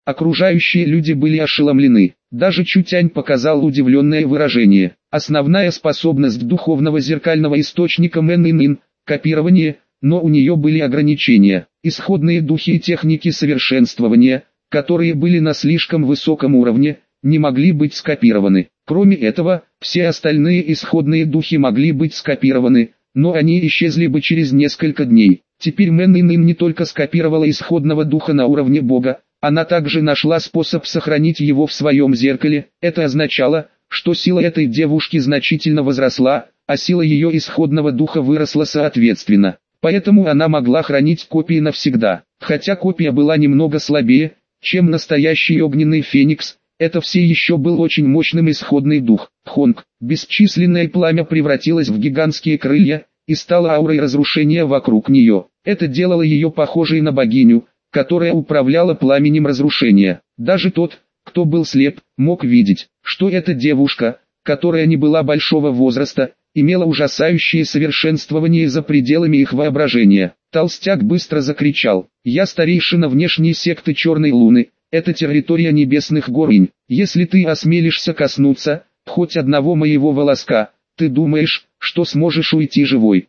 Окружающие люди были ошеломлены. Даже Чутянь показал удивленное выражение. Основная способность духовного зеркального источника Мэн-Ин-Ин – копирование, но у нее были ограничения. Исходные духи и техники совершенствования, которые были на слишком высоком уровне, не могли быть скопированы. Кроме этого, все остальные исходные духи могли быть скопированы, но они исчезли бы через несколько дней. Теперь Мэн-Ин-Ин не только скопировала исходного духа на уровне Бога, она также нашла способ сохранить его в своем зеркале. Это означало, что сила этой девушки значительно возросла, а сила ее исходного духа выросла соответственно. Поэтому она могла хранить копии навсегда. Хотя копия была немного слабее, чем настоящий огненный феникс, это все еще был очень мощным исходный дух. Хонг, бесчисленное пламя превратилось в гигантские крылья и стало аурой разрушения вокруг нее. Это делало ее похожей на богиню, которая управляла пламенем разрушения. Даже тот, кто был слеп, мог видеть, что эта девушка, которая не была большого возраста, имела ужасающее совершенствование за пределами их воображения. Толстяк быстро закричал: «Я старейшина внешней секты Черной Луны, это территория небесных горынь. Если ты осмелишься коснуться хоть одного моего волоска, ты думаешь, что сможешь уйти живой?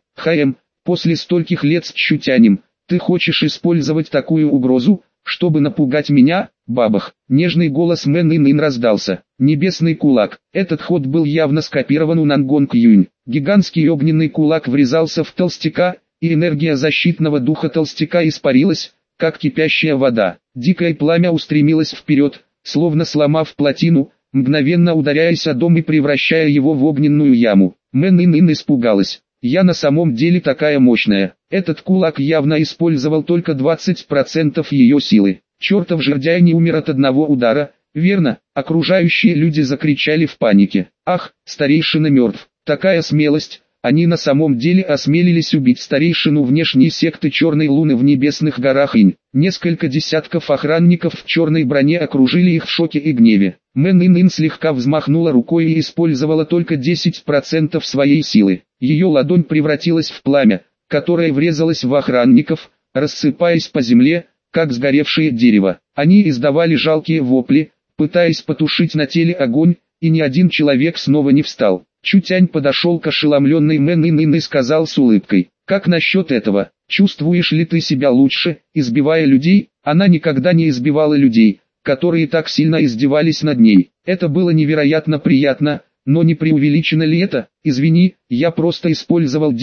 После стольких лет с Чутянем, ты хочешь использовать такую угрозу, чтобы напугать меня?» Бабах! Нежный голос Мэн-Ин-Ин раздался. Небесный кулак. Этот ход был явно скопирован у Нангонг Юнь. Гигантский огненный кулак врезался в толстяка, и энергия защитного духа толстяка испарилась, как кипящая вода. Дикое пламя устремилось вперед, словно сломав плотину, мгновенно ударяясь о дом и превращая его в огненную яму. Мэн-Ин-Ин испугалась. «Я на самом деле такая мощная». Этот кулак явно использовал только 20% ее силы. Чертов жердяй не умер от одного удара, верно? Окружающие люди закричали в панике. «Ах, старейшина мертв! Такая смелость!» Они на самом деле осмелились убить старейшину внешней секты Черной Луны в небесных горах Инь. Несколько десятков охранников в черной броне окружили их в шоке и гневе. Мэн-Ин-Ин слегка взмахнула рукой и использовала только 10% своей силы. Ее ладонь превратилась в пламя, которое врезалось в охранников, рассыпаясь по земле, как сгоревшее дерево. Они издавали жалкие вопли, пытаясь потушить на теле огонь, и ни один человек снова не встал. Чутянь подошел к ошеломленной Мэн-Ин-Ин и сказал с улыбкой: «Как насчет этого? Чувствуешь ли ты себя лучше, избивая людей?» Она никогда не избивала людей, которые так сильно издевались над ней. Это было невероятно приятно, но не преувеличено ли это? «Извини, я просто использовал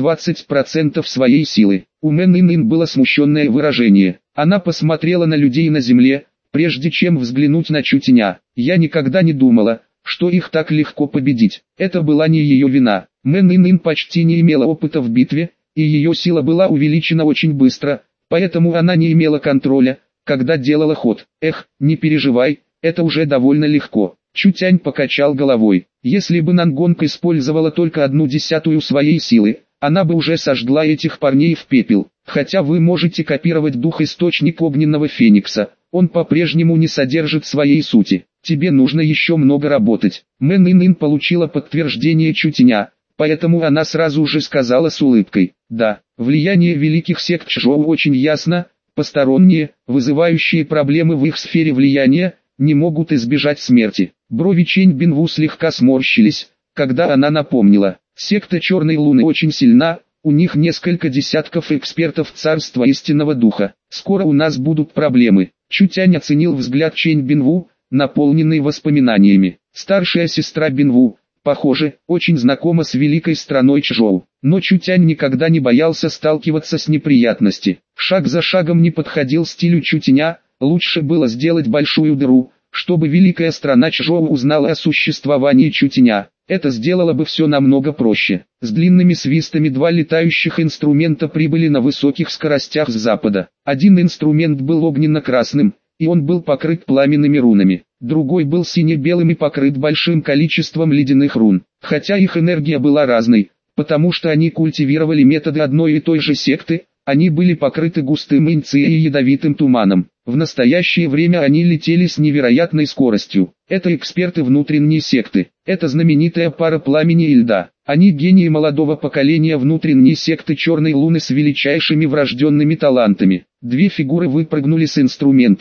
10-20% своей силы». У Мэн-Ин-Ин было смущенное выражение. Она посмотрела на людей на земле, прежде чем взглянуть на Чутяня. «Я никогда не думала, что их так легко победить. Это была не ее вина. Мэн-Ин-Ин почти не имела опыта в битве, и ее сила была увеличена очень быстро, поэтому она не имела контроля, когда делала ход. Эх, не переживай, это уже довольно легко». Чутянь покачал головой. Если бы Нангонг использовала только 1/10 своей силы, она бы уже сожгла этих парней в пепел. Хотя вы можете копировать дух-источник огненного феникса, он по-прежнему не содержит своей сути. Тебе нужно еще много работать. Мэн-Ин-Ин получила подтверждение Чутяня, поэтому она сразу же сказала с улыбкой: «Да, влияние великих сект Чжоу очень ясно, посторонние, вызывающие проблемы в их сфере влияния, не могут избежать смерти». Брови Чэнь Бинву слегка сморщились, когда она напомнила: «Секта Черной Луны очень сильна, у них несколько десятков экспертов Царства Истинного Духа. Скоро у нас будут проблемы». Чутянь оценил взгляд Чэнь Бинву, наполненный воспоминаниями. Старшая сестра Бинву, похоже, очень знакома с великой страной Чжоу. Но Чутянь никогда не боялся сталкиваться с неприятностями. Шаг за шагом не подходил стилю Чутяня, лучше было сделать большую дыру, чтобы великая страна Чжоу узнала о существовании Чутяня. Это сделало бы все намного проще. С длинными свистами два летающих инструмента прибыли на высоких скоростях с запада. Один инструмент был огненно-красным, и он был покрыт пламенными рунами. Другой был сине-белым и покрыт большим количеством ледяных рун. Хотя их энергия была разной, потому что они культивировали методы одной и той же секты, они были покрыты густым инь-ци и ядовитым туманом. В настоящее время они летели с невероятной скоростью. Это эксперты внутренней секты. Это знаменитая пара пламени и льда. Они гении молодого поколения внутренней секты Черной Луны с величайшими врожденными талантами. Две фигуры выпрыгнули с инструментов,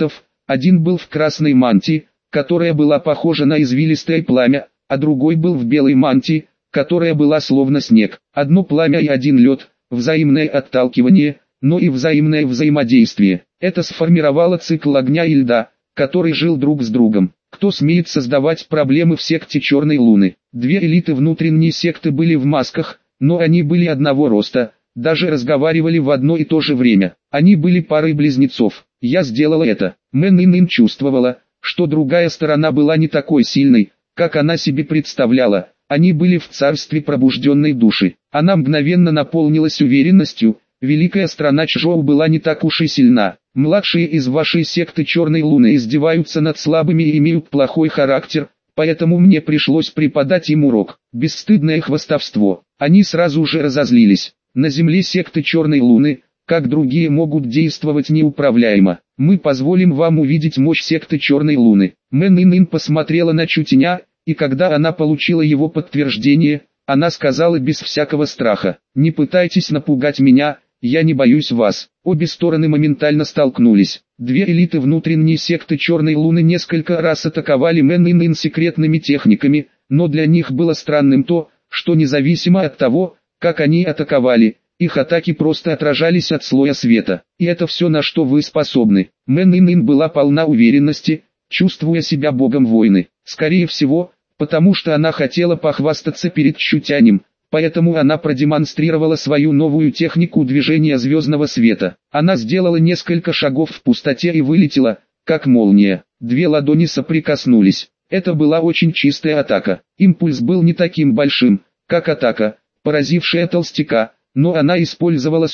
Один был в красной мантии, которая была похожа на извилистое пламя, а другой был в белой мантии, которая была словно снег. Одно пламя и один лед, взаимное отталкивание, но и взаимное взаимодействие. Это сформировало цикл огня и льда, который жил друг с другом. Кто смеет создавать проблемы в секте Черной Луны? Две элиты внутренней секты были в масках, но они были одного роста, даже разговаривали в одно и то же время. Они были парой близнецов. Я сделала это. Мэн Ин чувствовала, что другая сторона была не такой сильной, как она себе представляла. Они были в царстве пробужденной души. Она мгновенно наполнилась уверенностью. Великая страна Чжоу была не так уж и сильна. Младшие из вашей секты Черной Луны издеваются над слабыми и имеют плохой характер, поэтому мне пришлось преподать им урок. Бесстыдное хвастовство. Они сразу же разозлились. На земле секты Черной Луны, как другие, могут действовать неуправляемо. Мы позволим вам увидеть мощь секты Черной Луны. Мэн Ин посмотрела на Чутиня, и когда она получила его подтверждение, она сказала без всякого страха: «Не пытайтесь напугать меня, я не боюсь вас». Обе стороны моментально столкнулись. Две элиты внутренней секты Черной Луны несколько раз атаковали Мэн Ин секретными техниками, но для них было странным то, что независимо от того, как они атаковали, их атаки просто отражались от слоя света. И это все, на что вы способны. Мэн Ин была полна уверенности, чувствуя себя богом войны. Скорее всего, потому что она хотела похвастаться перед Чутянем, поэтому она продемонстрировала свою новую технику движения звездного света. Она сделала несколько шагов в пустоте и вылетела, как молния. Две ладони соприкоснулись. Это была очень чистая атака. Импульс был не таким большим, как атака, поразившая толстяка, но она использовала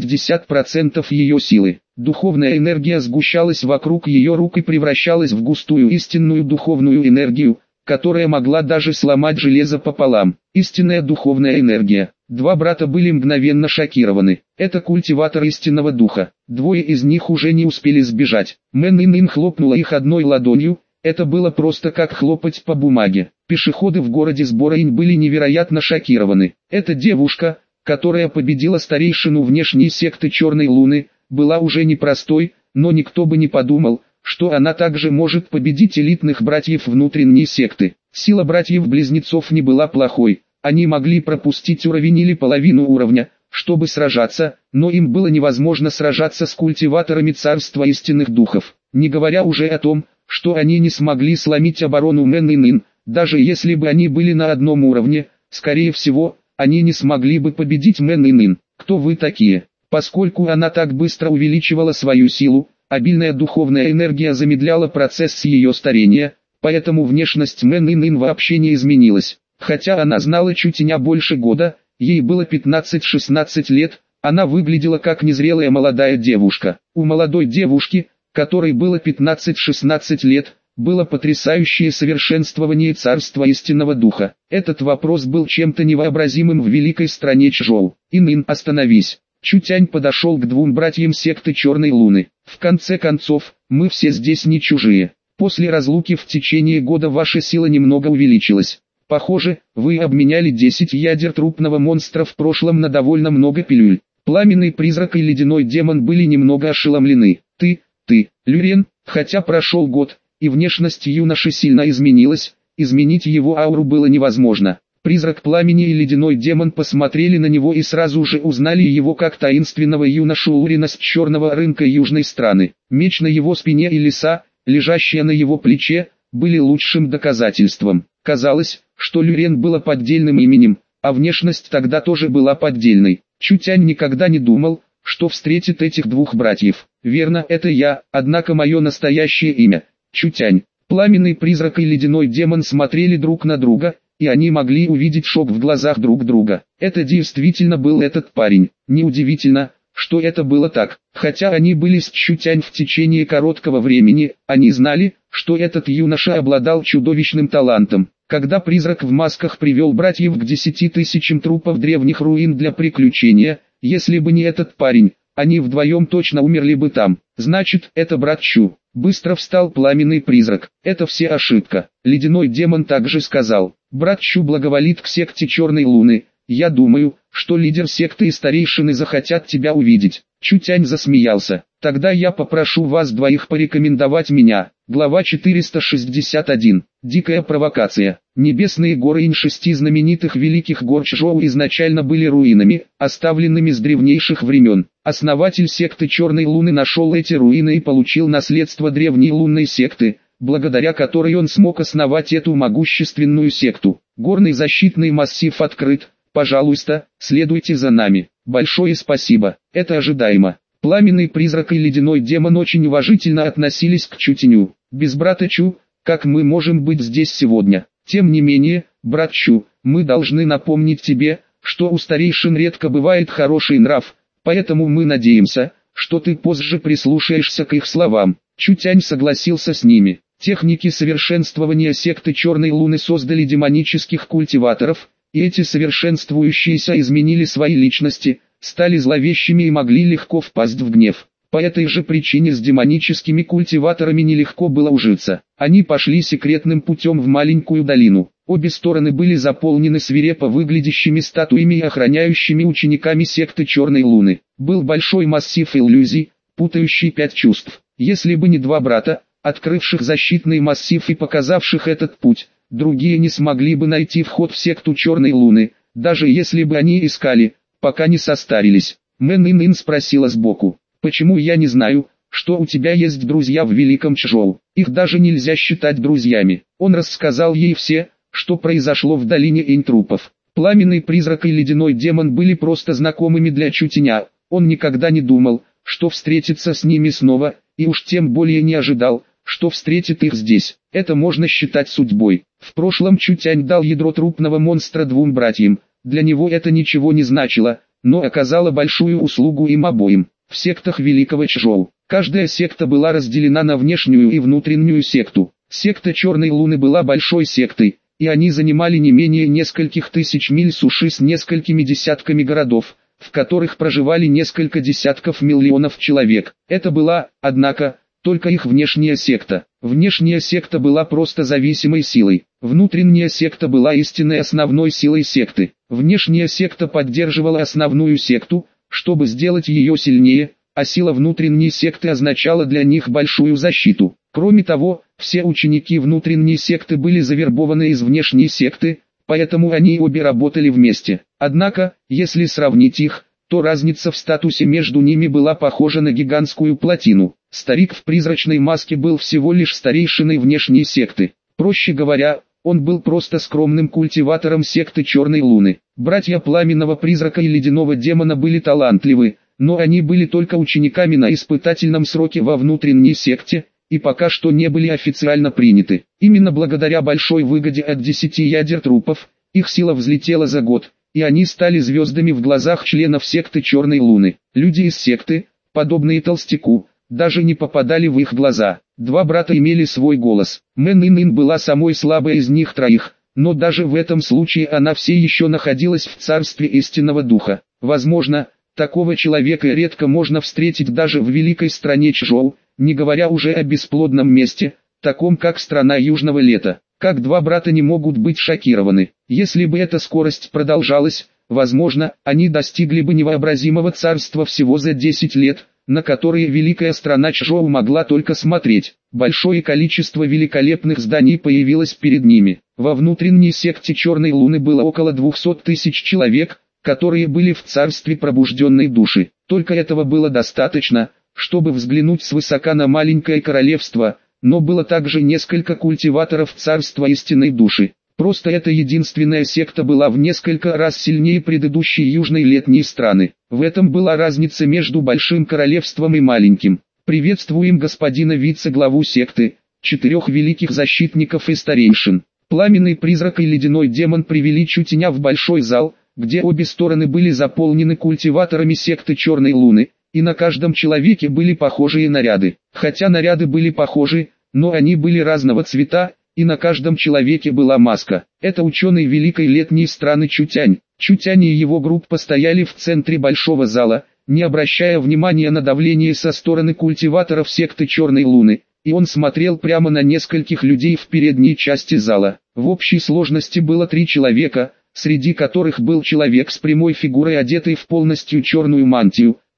40-50% ее силы. Духовная энергия сгущалась вокруг ее рук и превращалась в густую истинную духовную энергию, которая могла даже сломать железо пополам. Истинная духовная энергия. Два брата были мгновенно шокированы. Это культиватор истинного духа. Двое из них уже не успели сбежать. Мэн Ин хлопнула их одной ладонью. Это было просто как хлопать по бумаге. Пешеходы в городе Сбораинь были невероятно шокированы. Эта девушка, которая победила старейшину внешней секты Черной Луны, была уже непростой, но никто бы не подумал, что она также может победить элитных братьев внутренней секты. Сила братьев-близнецов не была плохой, они могли пропустить уровень или половину уровня, чтобы сражаться, но им было невозможно сражаться с культиваторами царства истинных духов, не говоря уже о том, что они не смогли сломить оборону Мэн Ин. Даже если бы они были на одном уровне, скорее всего, они не смогли бы победить Мэн Ин. Кто вы такие? Поскольку она так быстро увеличивала свою силу, обильная духовная энергия замедляла процесс ее старения, поэтому внешность Мэн Ин вообще не изменилась. Хотя она знала Чутиня больше года, ей было 15-16 лет, она выглядела как незрелая молодая девушка. У молодой девушки, которой было 15-16 лет, было потрясающее совершенствование царства истинного духа. Этот вопрос был чем-то невообразимым в великой стране Чжоу. Ин, остановись. Чутянь подошел к двум братьям секты Черной Луны. В конце концов, мы все здесь не чужие. После разлуки в течение года ваша сила немного увеличилась. Похоже, вы обменяли 10 ядер трупного монстра в прошлом на довольно много пилюль. Пламенный призрак и ледяной демон были немного ошеломлены. Ты, Люрен, хотя прошел год, и внешность юноши сильно изменилась, изменить его ауру было невозможно. Призрак пламени и ледяной демон посмотрели на него и сразу же узнали его как таинственного юношу Лурина с черного рынка южной страны. Меч на его спине и лиса, лежащая на его плече, были лучшим доказательством. Казалось, что Люрен было поддельным именем, а внешность тогда тоже была поддельной. Чутянь никогда не думал, что встретит этих двух братьев. Верно, это я, однако мое настоящее имя – Чутянь. Пламенный призрак и ледяной демон смотрели друг на друга, и они могли увидеть шок в глазах друг друга. Это действительно был этот парень. Неудивительно, что это было так. Хотя они были с Чутянь в течение короткого времени, они знали, что этот юноша обладал чудовищным талантом. Когда призрак в масках привел братьев к 10 тысячам трупов древних руин для приключения, если бы не этот парень, они вдвоем точно умерли бы там. Значит, это брат Чу. Быстро встал пламенный призрак. Это все ошибка. Ледяной демон также сказал. Брат Чу благоволит к секте Черной Луны. Я думаю, что лидер секты и старейшины захотят тебя увидеть. Чутянь засмеялся. Тогда я попрошу вас двоих порекомендовать меня. Глава 461. Дикая провокация. Небесные горы ин 6 знаменитых великих гор Чжоу изначально были руинами, оставленными с древнейших времен. Основатель секты Черной Луны нашел эти руины и получил наследство древней лунной секты, благодаря которой он смог основать эту могущественную секту. Горный защитный массив открыт, пожалуйста, следуйте за нами. Большое спасибо, это ожидаемо. Пламенный призрак и ледяной демон очень уважительно относились к Чутеню. Без брата Чу, как мы можем быть здесь сегодня? Тем не менее, брат Чу, мы должны напомнить тебе, что у старейшин редко бывает хороший нрав, поэтому мы надеемся, что ты позже прислушаешься к их словам. Чутянь согласился с ними. Техники совершенствования секты Черной Луны создали демонических культиваторов, и эти совершенствующиеся изменили свои личности, стали зловещими и могли легко впасть в гнев. По этой же причине с демоническими культиваторами нелегко было ужиться. Они пошли секретным путем в маленькую долину. Обе стороны были заполнены свирепо выглядящими статуями и охраняющими учениками секты Черной Луны. Был большой массив иллюзий, путающий 5 чувств. Если бы не два брата, открывших защитный массив и показавших этот путь, другие не смогли бы найти вход в секту Черной Луны, даже если бы они искали, пока не состарились. Мэн Ин спросила сбоку: «Почему я не знаю, что у тебя есть друзья в Великом Чжоу? Их даже нельзя считать друзьями». Он рассказал ей все, что произошло в долине Инь-трупов. Пламенный призрак и ледяной демон были просто знакомыми для Чутеня. Он никогда не думал, что встретится с ними снова, и уж тем более не ожидал, что встретит их здесь. Это можно считать судьбой. В прошлом Чутянь дал ядро трупного монстра двум братьям. Для него это ничего не значило, но оказало большую услугу им обоим. В сектах Великого Чжоу каждая секта была разделена на внешнюю и внутреннюю секту. Секта Черной Луны была большой сектой, и они занимали не менее нескольких тысяч миль суши с несколькими десятками городов, в которых проживали несколько десятков миллионов человек. Это была, однако, только их внешняя секта. Внешняя секта была просто зависимой силой. Внутренняя секта была истинной основной силой секты. Внешняя секта поддерживала основную секту, чтобы сделать ее сильнее, а сила внутренней секты означала для них большую защиту. Кроме того, все ученики внутренней секты были завербованы из внешней секты, поэтому они обе работали вместе. Однако, если сравнить их, то разница в статусе между ними была похожа на гигантскую плотину. Старик в призрачной маске был всего лишь старейшиной внешней секты. Проще говоря, он был просто скромным культиватором секты Черной Луны. Братья Пламенного Призрака и Ледяного Демона были талантливы, но они были только учениками на испытательном сроке во внутренней секте, и пока что не были официально приняты. Именно благодаря большой выгоде от 10 ядер трупов, их сила взлетела за год, и они стали звездами в глазах членов секты Черной Луны. Люди из секты, подобные Толстяку, даже не попадали в их глаза. Два брата имели свой голос. Мэн Ин была самой слабой из них троих, но даже в этом случае она все еще находилась в царстве истинного духа. Возможно, такого человека редко можно встретить даже в великой стране Чжоу, не говоря уже о бесплодном месте, таком как страна Южного Лета. Как два брата не могут быть шокированы? Если бы эта скорость продолжалась, возможно, они достигли бы невообразимого царства всего за 10 лет, на которые великая страна Чжоу могла только смотреть. Большое количество великолепных зданий появилось перед ними. Во внутренней секте Черной Луны было около 200 тысяч человек, которые были в царстве пробужденной души. Только этого было достаточно, чтобы взглянуть свысока на маленькое королевство, но было также несколько культиваторов царства истинной души. Просто эта единственная секта была в несколько раз сильнее предыдущей южной летней страны. В этом была разница между большим королевством и маленьким. Приветствуем господина вице-главу секты, 4 великих защитников и старейшин. Пламенный призрак и ледяной демон привели Чутеня в большой зал, где обе стороны были заполнены культиваторами секты Черной Луны, и на каждом человеке были похожие наряды. Хотя наряды были похожи, но они были разного цвета, и на каждом человеке была маска. Это ученый великой летней страны Чутянь. Чутянь и его группа стояли в центре большого зала, не обращая внимания на давление со стороны культиваторов секты Черной Луны, и он смотрел прямо на нескольких людей в передней части зала. В общей сложности было 3 человека, среди которых был человек с прямой фигурой, одетый в полностью черную мантию,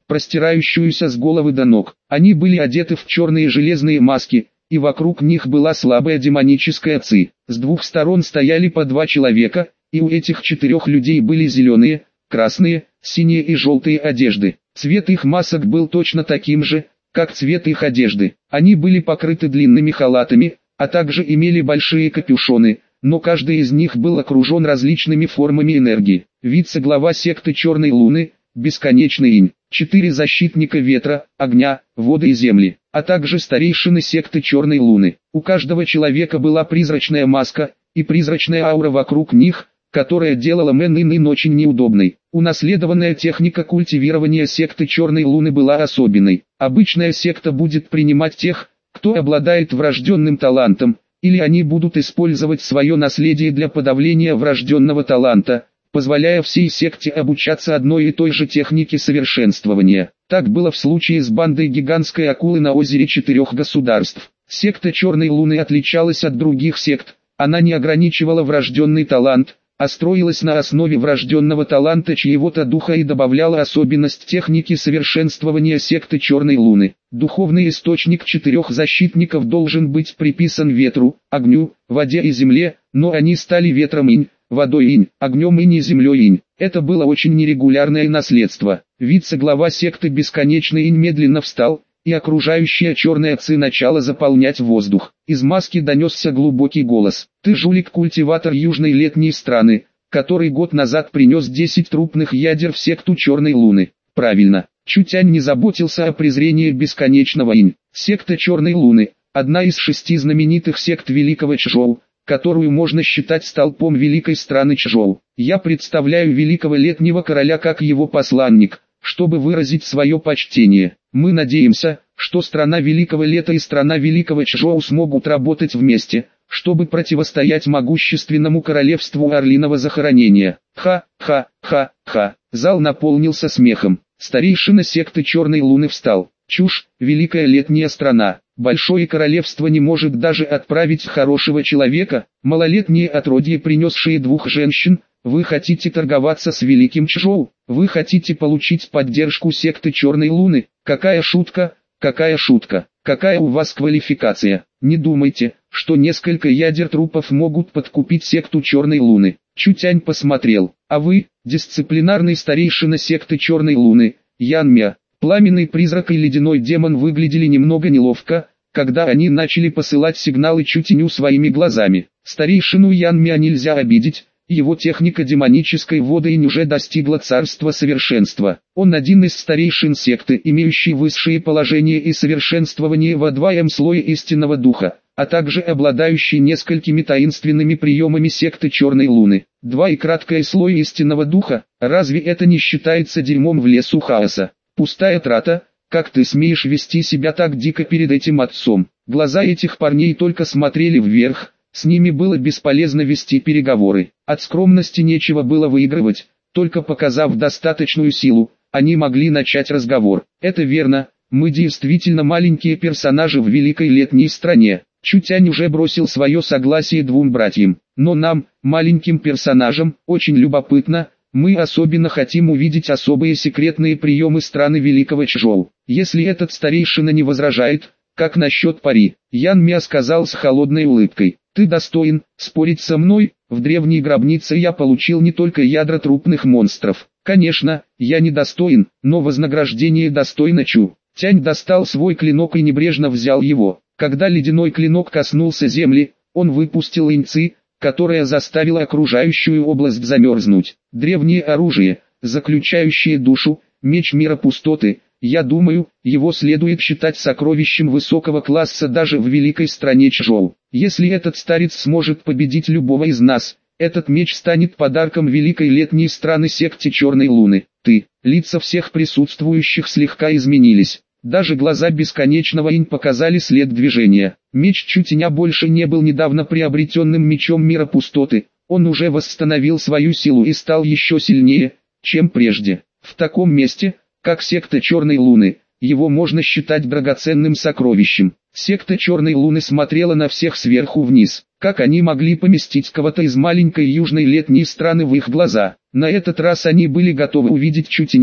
простирающуюся с головы до ног. Они были одеты в черные железные маски, и вокруг них была слабая демоническая ци. С двух сторон стояли по два человека, и у этих четырех людей были зеленые, красные, синие и желтые одежды. Цвет их масок был точно таким же, как цвет их одежды. Они были покрыты длинными халатами, а также имели большие капюшоны, но каждый из них был окружен различными формами энергии. Вице-глава секты Черной Луны, Бесконечный Инь, 4 защитника ветра, огня, воды и земли, а также старейшины секты Черной Луны. У каждого человека была призрачная маска и призрачная аура вокруг них, которая делала Мэн Ин Ин очень неудобной. Унаследованная техника культивирования секты Черной Луны была особенной. Обычная секта будет принимать тех, кто обладает врожденным талантом, или они будут использовать свое наследие для подавления врожденного таланта, позволяя всей секте обучаться одной и той же технике совершенствования. Так было в случае с бандой гигантской акулы на озере 4 государств. Секта Черной Луны отличалась от других сект, она не ограничивала врожденный талант, а строилась на основе врожденного таланта чьего-то духа и добавляла особенность техники совершенствования секты Черной Луны. Духовный источник 4 защитников должен быть приписан ветру, огню, воде и земле, но они стали ветром Инь, водой Инь, огнем Инь и землей Инь. Это было очень нерегулярное наследство. Вице-глава секты Бесконечный Инь медленно встал, и окружающая черная ци начала заполнять воздух. Из маски донесся глубокий голос. «Ты жулик-культиватор южной летней страны, который год назад принес 10 трупных ядер в секту Черной Луны». Правильно. Чутянь не заботился о презрении Бесконечного Инь. Секта Черной Луны – одна из 6 знаменитых сект Великого Чжоу, которую можно считать столпом великой страны Чжоу. Я представляю Великого Летнего Короля как его посланник, чтобы выразить свое почтение. Мы надеемся, что страна Великого Лета и страна Великого Чжоу смогут работать вместе, чтобы противостоять могущественному королевству Орлиного Захоронения. Ха-ха-ха-ха. Зал наполнился смехом. Старейшина секты Черной Луны встал. Чушь, Великая Летняя страна. Большое королевство не может даже отправить хорошего человека. Малолетние отродье, принесшие 2 женщин. Вы хотите торговаться с Великим Чжоу? Вы хотите получить поддержку секты Черной Луны? Какая шутка, какая шутка, какая у вас квалификация? Не думайте, что несколько ядер трупов могут подкупить секту Черной Луны. Чутянь посмотрел. А вы, дисциплинарный старейшина секты Черной Луны, Ян Мя, пламенный призрак и ледяной демон выглядели немного неловко, когда они начали посылать сигналы Чутяню своими глазами. Старейшину Ян Мя нельзя обидеть. Его техника демонической воды Инь уже достигла царства совершенства. Он один из старейшин секты, имеющий высшие положения и совершенствование во 2 слоя истинного духа, а также обладающий несколькими таинственными приемами секты Черной Луны. 2 и краткое слой истинного духа, разве это не считается дерьмом в лесу хаоса? Пустая трата, как ты смеешь вести себя так дико перед этим отцом? Глаза этих парней только смотрели вверх. С ними было бесполезно вести переговоры. От скромности нечего было выигрывать, только показав достаточную силу, они могли начать разговор. Это верно, мы действительно маленькие персонажи в Великой Летней стране. Чутянь уже бросил свое согласие 2 братьям. Но нам, маленьким персонажам, очень любопытно, мы особенно хотим увидеть особые секретные приемы страны Великого Чжоу. Если этот старейшина не возражает, как насчет пари? Ян Мя сказал с холодной улыбкой. Ты достоин спорить со мной? В древней гробнице я получил не только ядра трупных монстров. Конечно, я не достоин, но вознаграждение достойно. Тянь достал свой клинок и небрежно взял его. Когда ледяной клинок коснулся земли, он выпустил инь-ци, которая заставила окружающую область замерзнуть. Древнее оружие, заключающее душу, меч мира пустоты. Я думаю, его следует считать сокровищем высокого класса даже в великой стране Чжоу. Если этот старец сможет победить любого из нас, этот меч станет подарком Великой Летней страны секте Черной Луны. Лица всех присутствующих слегка изменились. Даже глаза Бесконечного Инь показали след движения. Меч Чутяня больше не был недавно приобретенным мечом мира пустоты. Он уже восстановил свою силу и стал еще сильнее, чем прежде. В таком месте, как секта Черной Луны, его можно считать драгоценным сокровищем. Секта Черной Луны смотрела на всех сверху вниз. Как они могли поместить кого-то из маленькой южной летней страны в их глаза? На этот раз они были готовы увидеть Чутяня,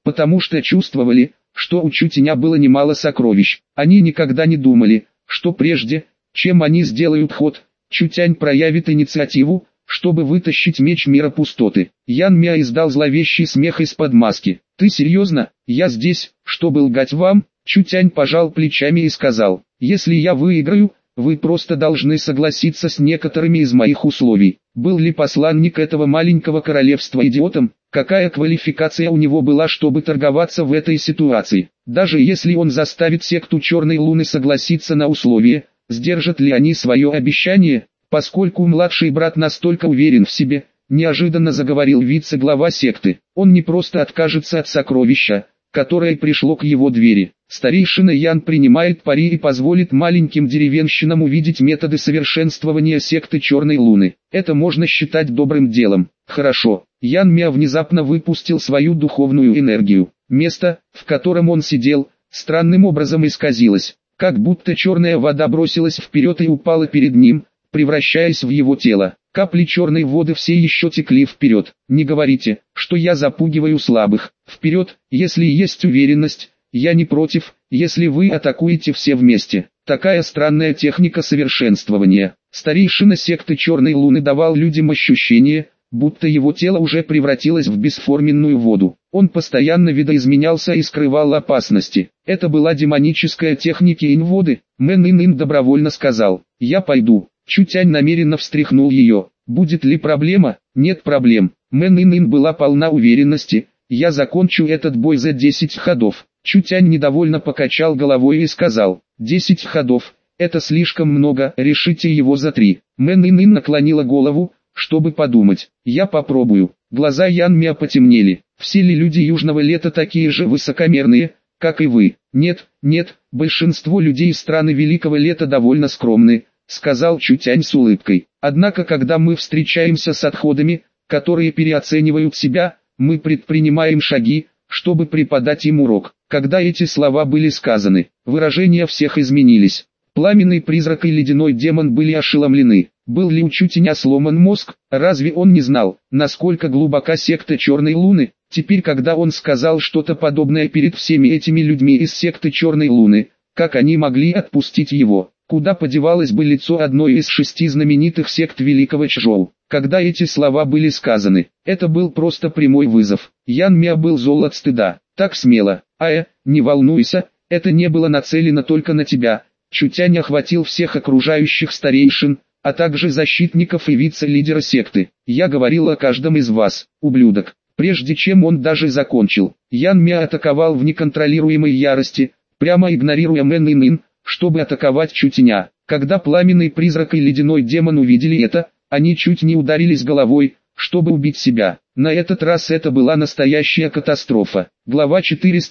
потому что чувствовали, что у Чутеня было немало сокровищ. Они никогда не думали, что прежде, чем они сделают ход, Чутянь проявит инициативу, чтобы вытащить меч мира пустоты. Ян Мя издал зловещий смех из-под маски. «Ты серьезно? Я здесь, чтобы лгать вам?» Чутянь пожал плечами и сказал: «Если я выиграю, вы просто должны согласиться с некоторыми из моих условий». Был ли посланник этого маленького королевства идиотом? Какая квалификация у него была, чтобы торговаться в этой ситуации? Даже если он заставит секту Черной Луны согласиться на условия, сдержат ли они свое обещание? Поскольку младший брат настолько уверен в себе, неожиданно заговорил вице-глава секты, он не просто откажется от сокровища, которое пришло к его двери. Старейшина Ян принимает пари и позволит маленьким деревенщинам увидеть методы совершенствования секты Черной Луны. Это можно считать добрым делом. Хорошо. Ян Мя внезапно выпустил свою духовную энергию. Место, в котором он сидел, странным образом исказилось, как будто черная вода бросилась вперед и упала перед ним, превращаясь в его тело. Капли черной воды все еще текли вперед. Не говорите, что я запугиваю слабых. Вперед, если есть уверенность, я не против, если вы атакуете все вместе. Такая странная техника совершенствования. Старейшина секты Черной Луны давал людям ощущение, будто его тело уже превратилось в бесформенную воду. Он постоянно видоизменялся и скрывал опасности. Это была демоническая техника инводы. Мэн Ин добровольно сказал: «Я пойду». Чутянь намеренно встряхнул ее. «Будет ли проблема?» «Нет проблем». Мэн Ин была полна уверенности. «Я закончу этот бой за 10 ходов». Чутянь недовольно покачал головой и сказал: 10 ходов, это слишком много, решите его за 3. Мэн Ин наклонила голову, чтобы подумать. «Я попробую». Глаза Ян Мя потемнели. «Все ли люди Южного Лета такие же высокомерные, как и вы?» «Нет, нет, большинство людей страны Великого Лета довольно скромны», сказал Чутянь с улыбкой. «Однако когда мы встречаемся с отходами, которые переоценивают себя, мы предпринимаем шаги, чтобы преподать им урок». Когда эти слова были сказаны, выражения всех изменились. Пламенный призрак и ледяной демон были ошеломлены. Был ли у Чутеня сломан мозг? Разве он не знал, насколько глубока секта Черной Луны? Теперь, когда он сказал что-то подобное перед всеми этими людьми из секты Черной Луны, как они могли отпустить его? Куда подевалось бы лицо одной из 6 знаменитых сект Великого Чжоу? Когда эти слова были сказаны, это был просто прямой вызов. Ян Мя был зол от стыда. Так смело. Не волнуйся, это не было нацелено только на тебя. Чутянь охватил всех окружающих старейшин, а также защитников и вице-лидера секты. Я говорил о каждом из вас, ублюдок. Прежде чем он даже закончил, Ян Мя атаковал в неконтролируемой ярости, прямо игнорируя Мэн Ин, чтобы атаковать Чутеня. Когда пламенный призрак и ледяной демон увидели это, они чуть не ударились головой, чтобы убить себя. На этот раз это была настоящая катастрофа. Глава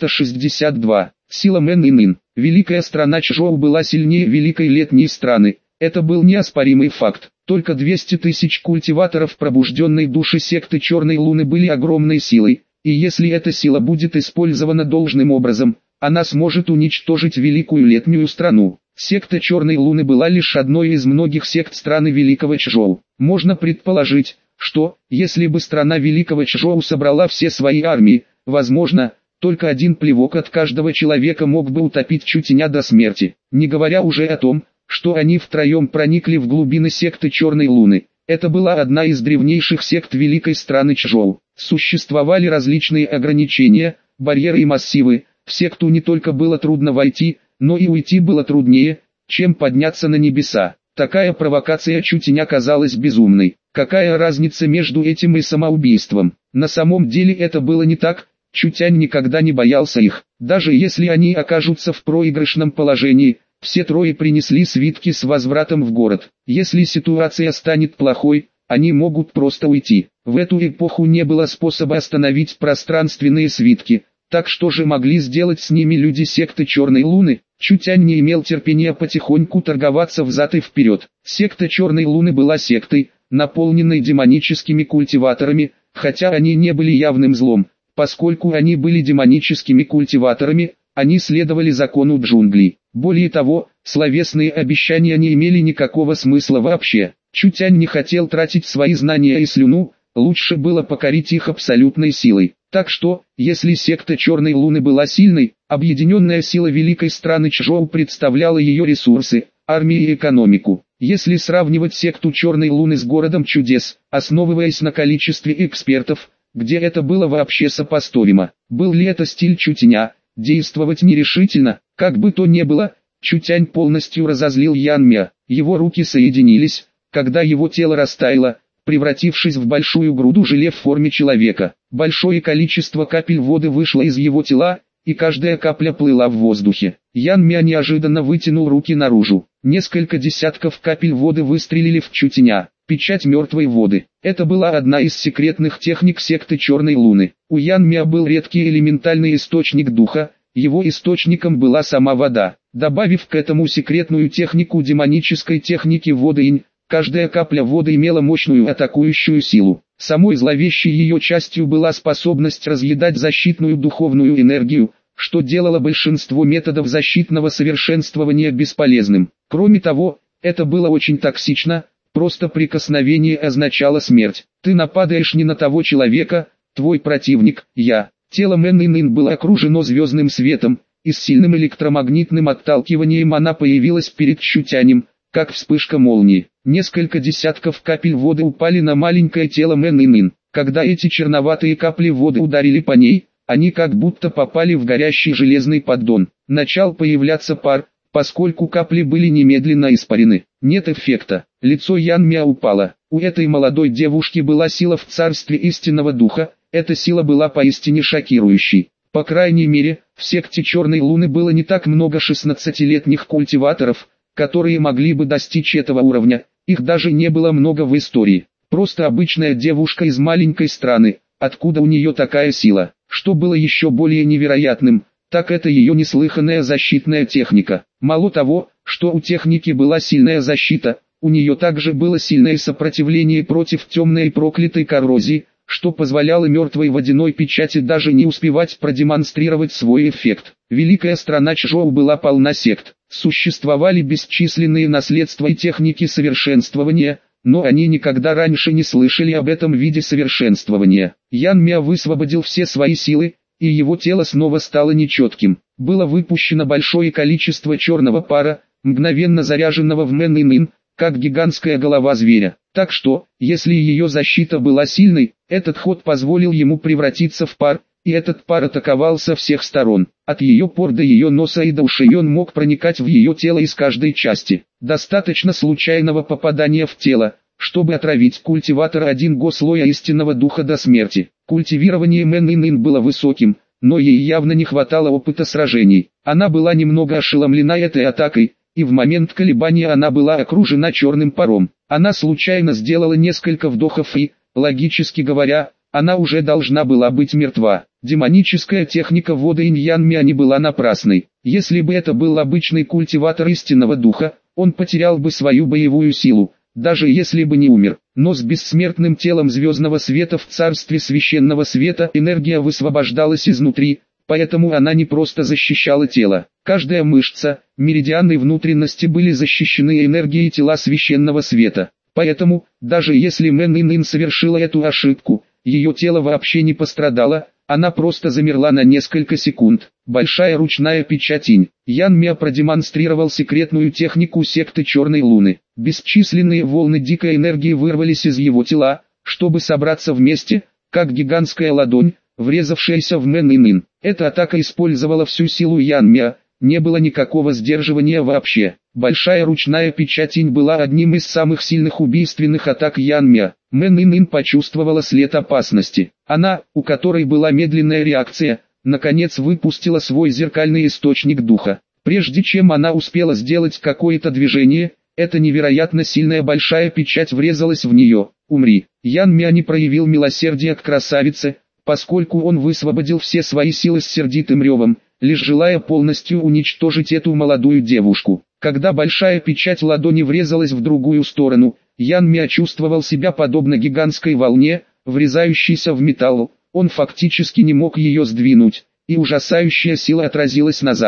462. Сила Мэн Ин. Великая страна Чжоу была сильнее великой летней страны. Это был неоспоримый факт. Только 200 тысяч культиваторов пробужденной души секты Черной Луны были огромной силой, и если эта сила будет использована должным образом, она сможет уничтожить великую летнюю страну. Секта Черной Луны была лишь одной из многих сект страны Великого Чжоу. Можно предположить, что, если бы страна Великого Чжоу собрала все свои армии, возможно, только один плевок от каждого человека мог бы утопить Чутеня до смерти. Не говоря уже о том, что они втроем проникли в глубины секты Черной Луны. Это была одна из древнейших сект великой страны Чжоу. Существовали различные ограничения, барьеры и массивы. В секту не только было трудно войти, но и уйти было труднее, чем подняться на небеса. Такая провокация Чутеня казалась безумной. Какая разница между этим и самоубийством? На самом деле это было не так. Чутянь никогда не боялся их. Даже если они окажутся в проигрышном положении, все трое принесли свитки с возвратом в город. Если ситуация станет плохой, они могут просто уйти. В эту эпоху не было способа остановить пространственные свитки. Так что же могли сделать с ними люди секты Черной Луны? Чутянь не имел терпения потихоньку торговаться взад и вперед. Секта Черной Луны была сектой, наполненной демоническими культиваторами, хотя они не были явным злом. Поскольку они были демоническими культиваторами, они следовали закону джунглей. Более того, словесные обещания не имели никакого смысла вообще. Чутянь не хотел тратить свои знания и слюну, лучше было покорить их абсолютной силой. Так что, если секта Черной Луны была сильной, объединенная сила великой страны Чжоу представляла ее ресурсы, армию и экономику. Если сравнивать секту Черной Луны с городом чудес, основываясь на количестве экспертов, где это было вообще сопоставимо, был ли это стиль Чутяня, действовать нерешительно, как бы то ни было, Чутянь полностью разозлил Янмя, его руки соединились, когда его тело растаяло, превратившись в большую груду желе в форме человека. Большое количество капель воды вышло из его тела, и каждая капля плыла в воздухе. Янмя неожиданно вытянул руки наружу. Несколько десятков капель воды выстрелили в Чутяня. Печать мертвой воды. Это была одна из секретных техник секты Черной Луны. У Янмя был редкий элементальный источник духа, его источником была сама вода. Добавив к этому секретную технику демонической техники воды инь, каждая капля воды имела мощную атакующую силу. Самой зловещей ее частью была способность разъедать защитную духовную энергию, что делало большинство методов защитного совершенствования бесполезным. Кроме того, это было очень токсично, просто прикосновение означало смерть. Ты нападаешь не на того человека, твой противник, я. Тело Мэн Ин было окружено звездным светом, и с сильным электромагнитным отталкиванием она появилась перед Чутянем, как вспышка молнии. Несколько десятков капель воды упали на маленькое тело Мэн Ин. Когда эти черноватые капли воды ударили по ней, они как будто попали в горящий железный поддон. Начал появляться пар, поскольку капли были немедленно испарены. Нет эффекта. Лицо Янмя упало. У этой молодой девушки была сила в царстве истинного духа, эта сила была поистине шокирующей. По крайней мере, в секте Черной Луны было не так много 16-летних культиваторов, которые могли бы достичь этого уровня, их даже не было много в истории. Просто обычная девушка из маленькой страны, откуда у нее такая сила. Что было еще более невероятным, так это ее неслыханная защитная техника. Мало того, что у техники была сильная защита, у нее также было сильное сопротивление против темной и проклятой коррозии, что позволяло мертвой водяной печати даже не успевать продемонстрировать свой эффект. Великая страна Чжоу была полна сект. Существовали бесчисленные наследства и техники совершенствования, но они никогда раньше не слышали об этом виде совершенствования. Янмя высвободил все свои силы, и его тело снова стало нечетким. Было выпущено большое количество черного пара, мгновенно заряженного в Мэн Ин, как гигантская голова зверя. Так что, если ее защита была сильной, этот ход позволил ему превратиться в пар, и этот пар атаковал со всех сторон. От ее пор до ее носа и до ушей он мог проникать в ее тело из каждой части. Достаточно случайного попадания в тело, чтобы отравить культиватора один слоя истинного духа до смерти. Культивирование Мэн Ин было высоким, но ей явно не хватало опыта сражений. Она была немного ошеломлена этой атакой, и в момент колебания она была окружена черным паром. Она случайно сделала несколько вдохов и, логически говоря, она уже должна была быть мертва. Демоническая техника воды инь-ян-мя не была напрасной. Если бы это был обычный культиватор истинного духа, он потерял бы свою боевую силу, даже если бы не умер. Но с бессмертным телом звездного света в царстве священного света энергия высвобождалась изнутри, поэтому она не просто защищала тело. Каждая мышца, меридианы внутренности были защищены энергией тела священного света. Поэтому, даже если Мэн Ин совершила эту ошибку, ее тело вообще не пострадало, она просто замерла на несколько секунд. Большая ручная печать инь. Янмя продемонстрировал секретную технику секты Черной Луны. Бесчисленные волны дикой энергии вырвались из его тела, чтобы собраться вместе, как гигантская ладонь, врезавшаяся в Мэн Ин. Эта атака использовала всю силу Янмя, не было никакого сдерживания вообще. Большая ручная печать инь была одним из самых сильных убийственных атак Янмя. Мэн Ин почувствовала след опасности. Она, у которой была медленная реакция, наконец выпустила свой зеркальный источник духа. Прежде чем она успела сделать какое-то движение, эта невероятно сильная большая печать врезалась в нее. «Умри!» Янмя не проявил милосердия к красавице, поскольку он высвободил все свои силы с сердитым ревом, лишь желая полностью уничтожить эту молодую девушку. Когда большая печать ладони врезалась в другую сторону, Янмя чувствовал себя подобно гигантской волне, врезающейся в металл. Он фактически не мог ее сдвинуть, и ужасающая сила отразилась назад.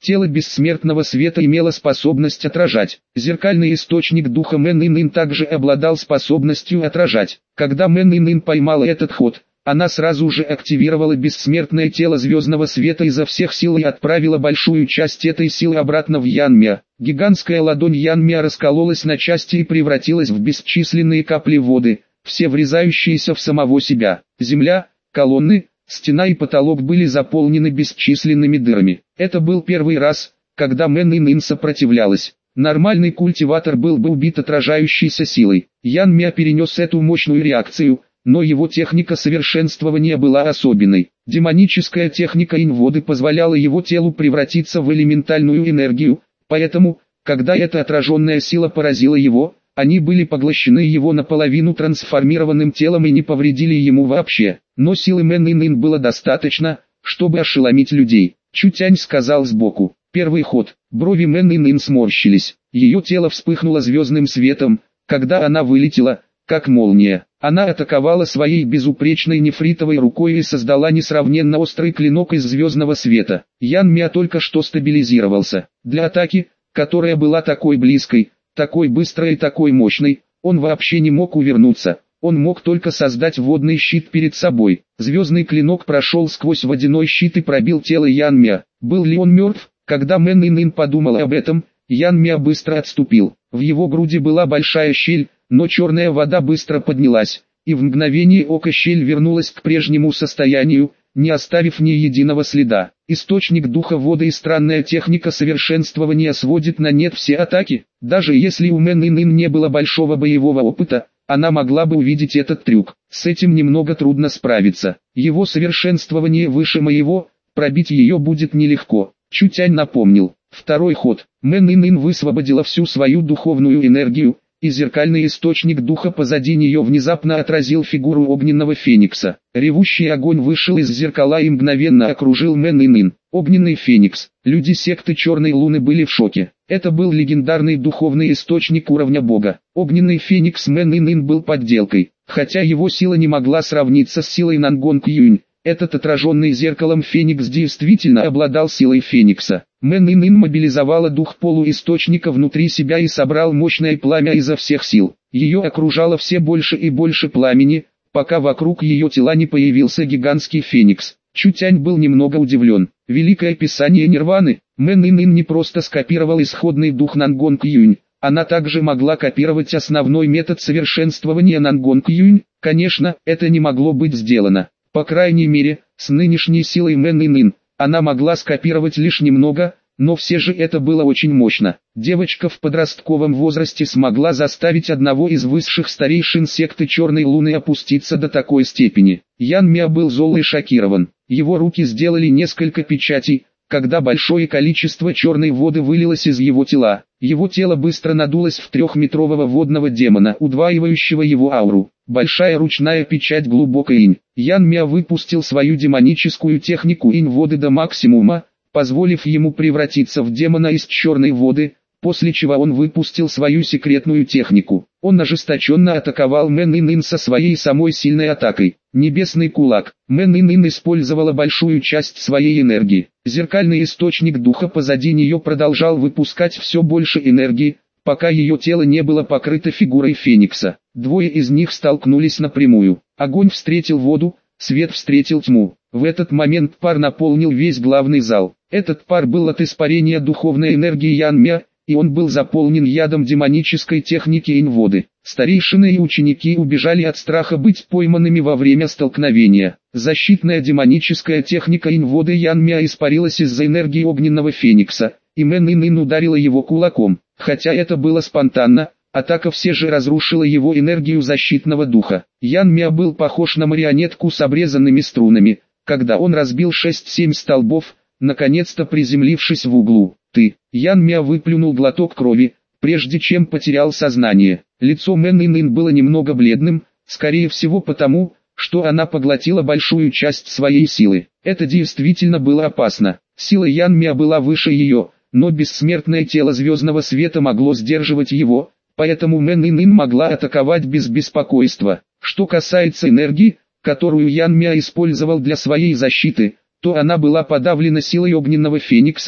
Тело бессмертного света имело способность отражать. Зеркальный источник духа Мэн Ин Ин также обладал способностью отражать. Когда Мэн Ин Ин поймала этот ход, она сразу же активировала бессмертное тело звездного света изо всех сил и отправила большую часть этой силы обратно в Янмя. Гигантская ладонь Янмя раскололась на части и превратилась в бесчисленные капли воды, все врезающиеся в самого себя. Земля, колонны, стена и потолок были заполнены бесчисленными дырами. Это был первый раз, когда Мэн Ин Ин сопротивлялась. Нормальный культиватор был бы убит отражающейся силой. Янмя перенес эту мощную реакцию, но его техника совершенствования была особенной. Демоническая техника инводы позволяла его телу превратиться в элементальную энергию, поэтому, когда эта отраженная сила поразила его, они были поглощены его наполовину трансформированным телом и не повредили ему вообще. Но силы Мэн Ин Ин было достаточно, чтобы ошеломить людей. Чутянь сказал сбоку. Первый ход. Брови Мэн Ин Ин сморщились. Ее тело вспыхнуло звездным светом, когда она вылетела, как молния. Она атаковала своей безупречной нефритовой рукой и создала несравненно острый клинок из звездного света. Янмя только что стабилизировался. Для атаки, которая была такой близкой, такой быстрой и такой мощной, он вообще не мог увернуться. Он мог только создать водный щит перед собой. Звездный клинок прошел сквозь водяной щит и пробил тело Янмя. Был ли он мертв? Когда Мэн Ин Ин подумала об этом, Янмя быстро отступил. В его груди была большая щель, но черная вода быстро поднялась, и в мгновение ока щель вернулась к прежнему состоянию, не оставив ни единого следа. Источник духа воды и странная техника совершенствования сводит на нет все атаки. Даже если у Мэн Ин Ин не было большого боевого опыта, она могла бы увидеть этот трюк. С этим немного трудно справиться. Его совершенствование выше моего, пробить ее будет нелегко. Чутянь напомнил. Второй ход. Мэн Ин Ин высвободила всю свою духовную энергию, и зеркальный источник духа позади нее внезапно отразил фигуру огненного феникса. Ревущий огонь вышел из зеркала и мгновенно окружил Мэн Ин Ин. Огненный феникс. Люди секты Черной Луны были в шоке. Это был легендарный духовный источник уровня бога. Огненный феникс Мэн Ин Ин был подделкой. Хотя его сила не могла сравниться с силой Нангонг Юнь, этот отраженный зеркалом феникс действительно обладал силой феникса. Мэн Ин Ин мобилизовала дух полуисточника внутри себя и собрал мощное пламя изо всех сил. Ее окружало все больше и больше пламени, пока вокруг ее тела не появился гигантский феникс. Чутянь был немного удивлен. Великое писание Нирваны. Мэн Ин Ин не просто скопировал исходный дух Нангонг Юнь, она также могла копировать основной метод совершенствования Нангонг Юнь. Конечно, это не могло быть сделано. По крайней мере, с нынешней силой Мэн Ин Ин, она могла скопировать лишь немного, но все же это было очень мощно. Девочка в подростковом возрасте смогла заставить одного из высших старейшин секты Черной Луны опуститься до такой степени. Янмя был зол и шокирован. Его руки сделали несколько печатей, когда большое количество черной воды вылилось из его тела. Его тело быстро надулось в 3-метрового водного демона, удваивающего его ауру. Большая ручная печать глубокой инь. Янмя выпустил свою демоническую технику инь воды до максимума, позволив ему превратиться в демона из черной воды, после чего он выпустил свою секретную технику. Он ожесточенно атаковал Мэн Ин Ин со своей самой сильной атакой. Небесный кулак. Мэн Ин Ин использовала большую часть своей энергии. Зеркальный источник духа позади нее продолжал выпускать все больше энергии, пока ее тело не было покрыто фигурой феникса. Двое из них столкнулись напрямую. Огонь встретил воду, свет встретил тьму. В этот момент пар наполнил весь главный зал. Этот пар был от испарения духовной энергии Янмя, и он был заполнен ядом демонической техники инводы. Старейшины и ученики убежали от страха быть пойманными во время столкновения. Защитная демоническая техника инводы Янмя испарилась из-за энергии огненного феникса, и Мэн Ин Ин ударила его кулаком. Хотя это было спонтанно, атака все же разрушила его энергию защитного духа. Янмя был похож на марионетку с обрезанными струнами, когда он разбил 6-7 столбов, наконец-то приземлившись в углу. Янмя выплюнул глоток крови, прежде чем потерял сознание. Лицо Мэн Ин Ин было немного бледным, скорее всего потому, что она поглотила большую часть своей силы. Это действительно было опасно. Сила Янмя была выше ее, но бессмертное тело звездного света могло сдерживать его, поэтому Мэн Ин Ин могла атаковать без беспокойства. Что касается энергии, которую Янмя использовал для своей защиты, то она была подавлена силой огненного феникса,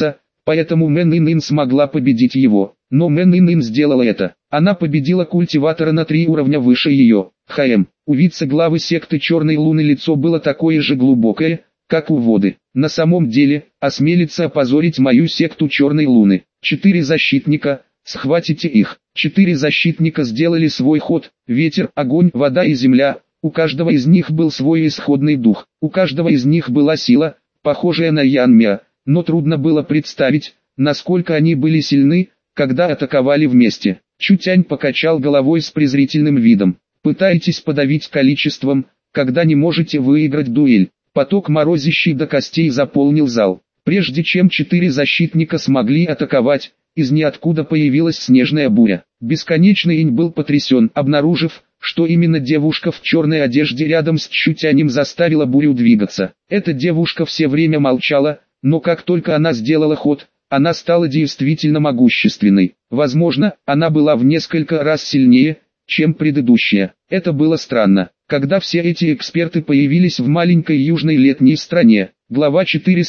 поэтому Мэн Ин смогла победить его. Но Мэн Ин сделала это. Она победила культиватора на 3 уровня выше ее. У вице-главы секты Черной Луны лицо было такое же глубокое, как у воды. На самом деле, осмелится опозорить мою секту Черной Луны. 4 защитника, схватите их. 4 защитника сделали свой ход. Ветер, огонь, вода и земля. У каждого из них был свой исходный дух. У каждого из них была сила, похожая на Янмя, но трудно было представить, насколько они были сильны, когда атаковали вместе. Чутянь покачал головой с презрительным видом. Пытаетесь подавить количеством, когда не можете выиграть дуэль. Поток морозящий до костей заполнил зал. Прежде чем 4 защитника смогли атаковать, из ниоткуда появилась снежная буря. Бесконечный Инь был потрясен, обнаружив, что именно девушка в черной одежде рядом с Чутянем заставила бурю двигаться. Эта девушка все время молчала, но как только она сделала ход, она стала действительно могущественной. Возможно, она была в несколько раз сильнее, чем предыдущая. Это было странно. Когда все эти эксперты появились в маленькой южной летней стране. Глава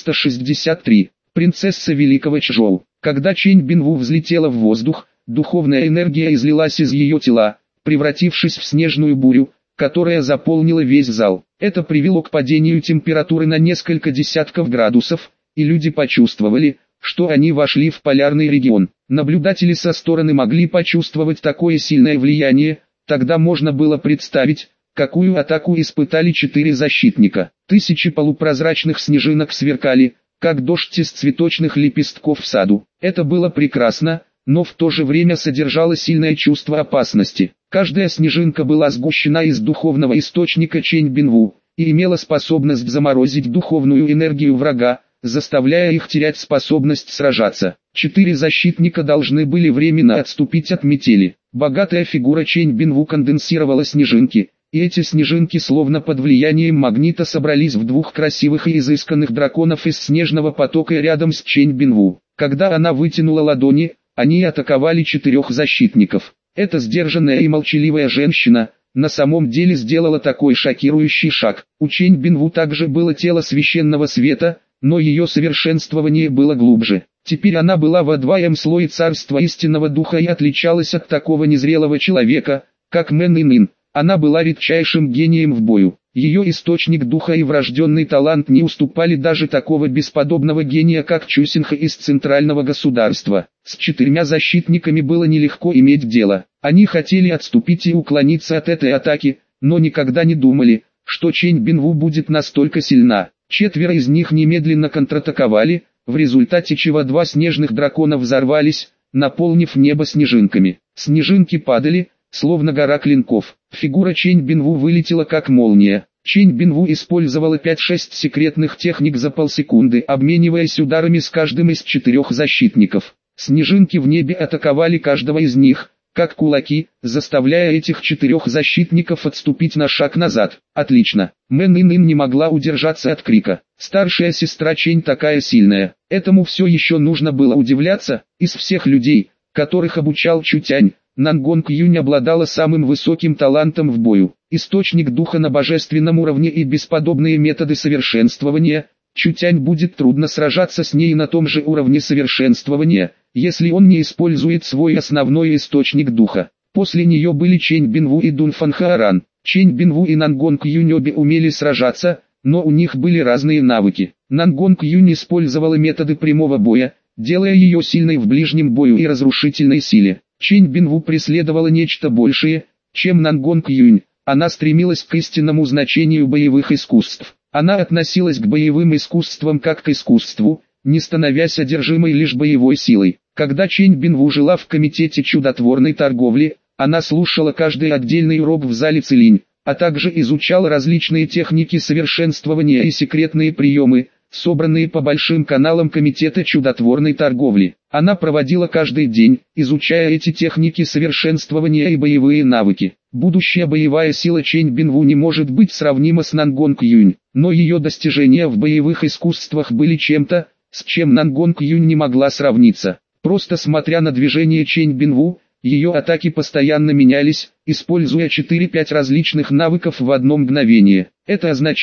463. Принцесса Великого Чжоу. Когда Чэнь Бинву взлетела в воздух, духовная энергия излилась из ее тела, превратившись в снежную бурю, которая заполнила весь зал. Это привело к падению температуры на несколько десятков градусов, и люди почувствовали, что они вошли в полярный регион. Наблюдатели со стороны могли почувствовать такое сильное влияние, тогда можно было представить, какую атаку испытали 4 защитника. Тысячи полупрозрачных снежинок сверкали, как дождь из цветочных лепестков в саду. Это было прекрасно, но в то же время содержало сильное чувство опасности. Каждая снежинка была сгущена из духовного источника Чэнь Бинву, и имела способность заморозить духовную энергию врага, заставляя их терять способность сражаться. 4 защитника должны были временно отступить от метели. Богатая фигура Чэнь Бинву конденсировала снежинки, и эти снежинки словно под влиянием магнита собрались в 2 красивых и изысканных драконов из снежного потока рядом с Чэнь Бинву. Когда она вытянула ладони, они атаковали 4 защитников. Эта сдержанная и молчаливая женщина на самом деле сделала такой шокирующий шаг. У Чэнь Бинву также было тело священного света, но ее совершенствование было глубже. Теперь она была во 2 слое царства истинного духа и отличалась от такого незрелого человека, как Мэн Ин. Она была редчайшим гением в бою. Ее источник духа и врожденный талант не уступали даже такого бесподобного гения, как Чусинха из центрального государства. С 4 защитниками было нелегко иметь дело. Они хотели отступить и уклониться от этой атаки, но никогда не думали, что Чэнь Бинву будет настолько сильна. 4 из них немедленно контратаковали, в результате чего 2 снежных дракона взорвались, наполнив небо снежинками. Снежинки падали, словно гора клинков. Фигура Чэнь Бинву вылетела как молния. Чэнь Бинву использовала 5-6 секретных техник за полсекунды, обмениваясь ударами с каждым из 4 защитников. Снежинки в небе атаковали каждого из них, как кулаки, заставляя этих 4 защитников отступить на шаг назад. Отлично. Мэн Ин не могла удержаться от крика. Старшая сестра Чэнь такая сильная. Этому все еще нужно было удивляться. Из всех людей, которых обучал Чутянь, Нангонг Юнь обладала самым высоким талантом в бою. Источник духа на божественном уровне и бесподобные методы совершенствования. Чутянь будет трудно сражаться с ней на том же уровне совершенствования, если он не использует свой основной источник духа. После нее были Чэнь Бинву и Дунфан Хааран. Чэнь Бинву и Нангонг Юнь обе умели сражаться, но у них были разные навыки. Нангонг Юнь использовала методы прямого боя, делая ее сильной в ближнем бою и разрушительной силе. Чэнь Бинву преследовала нечто большее, чем Нангонг Юнь. Она стремилась к истинному значению боевых искусств. Она относилась к боевым искусствам как к искусству, не становясь одержимой лишь боевой силой. Когда Чэнь Бинву жила в комитете чудотворной торговли, она слушала каждый отдельный урок в зале Цилинь, а также изучала различные техники совершенствования и секретные приемы, собранные по большим каналам комитета чудотворной торговли. Она проводила каждый день, изучая эти техники совершенствования и боевые навыки. Будущая боевая сила Чэнь Бинву не может быть сравнима с Нангонг Юнь, но ее достижения в боевых искусствах были чем-то, с чем Нангонг Юнь не могла сравниться. Просто смотря на движение Чэнь Бинву, ее атаки постоянно менялись, используя 4-5 различных навыков в одно мгновение. Это означало,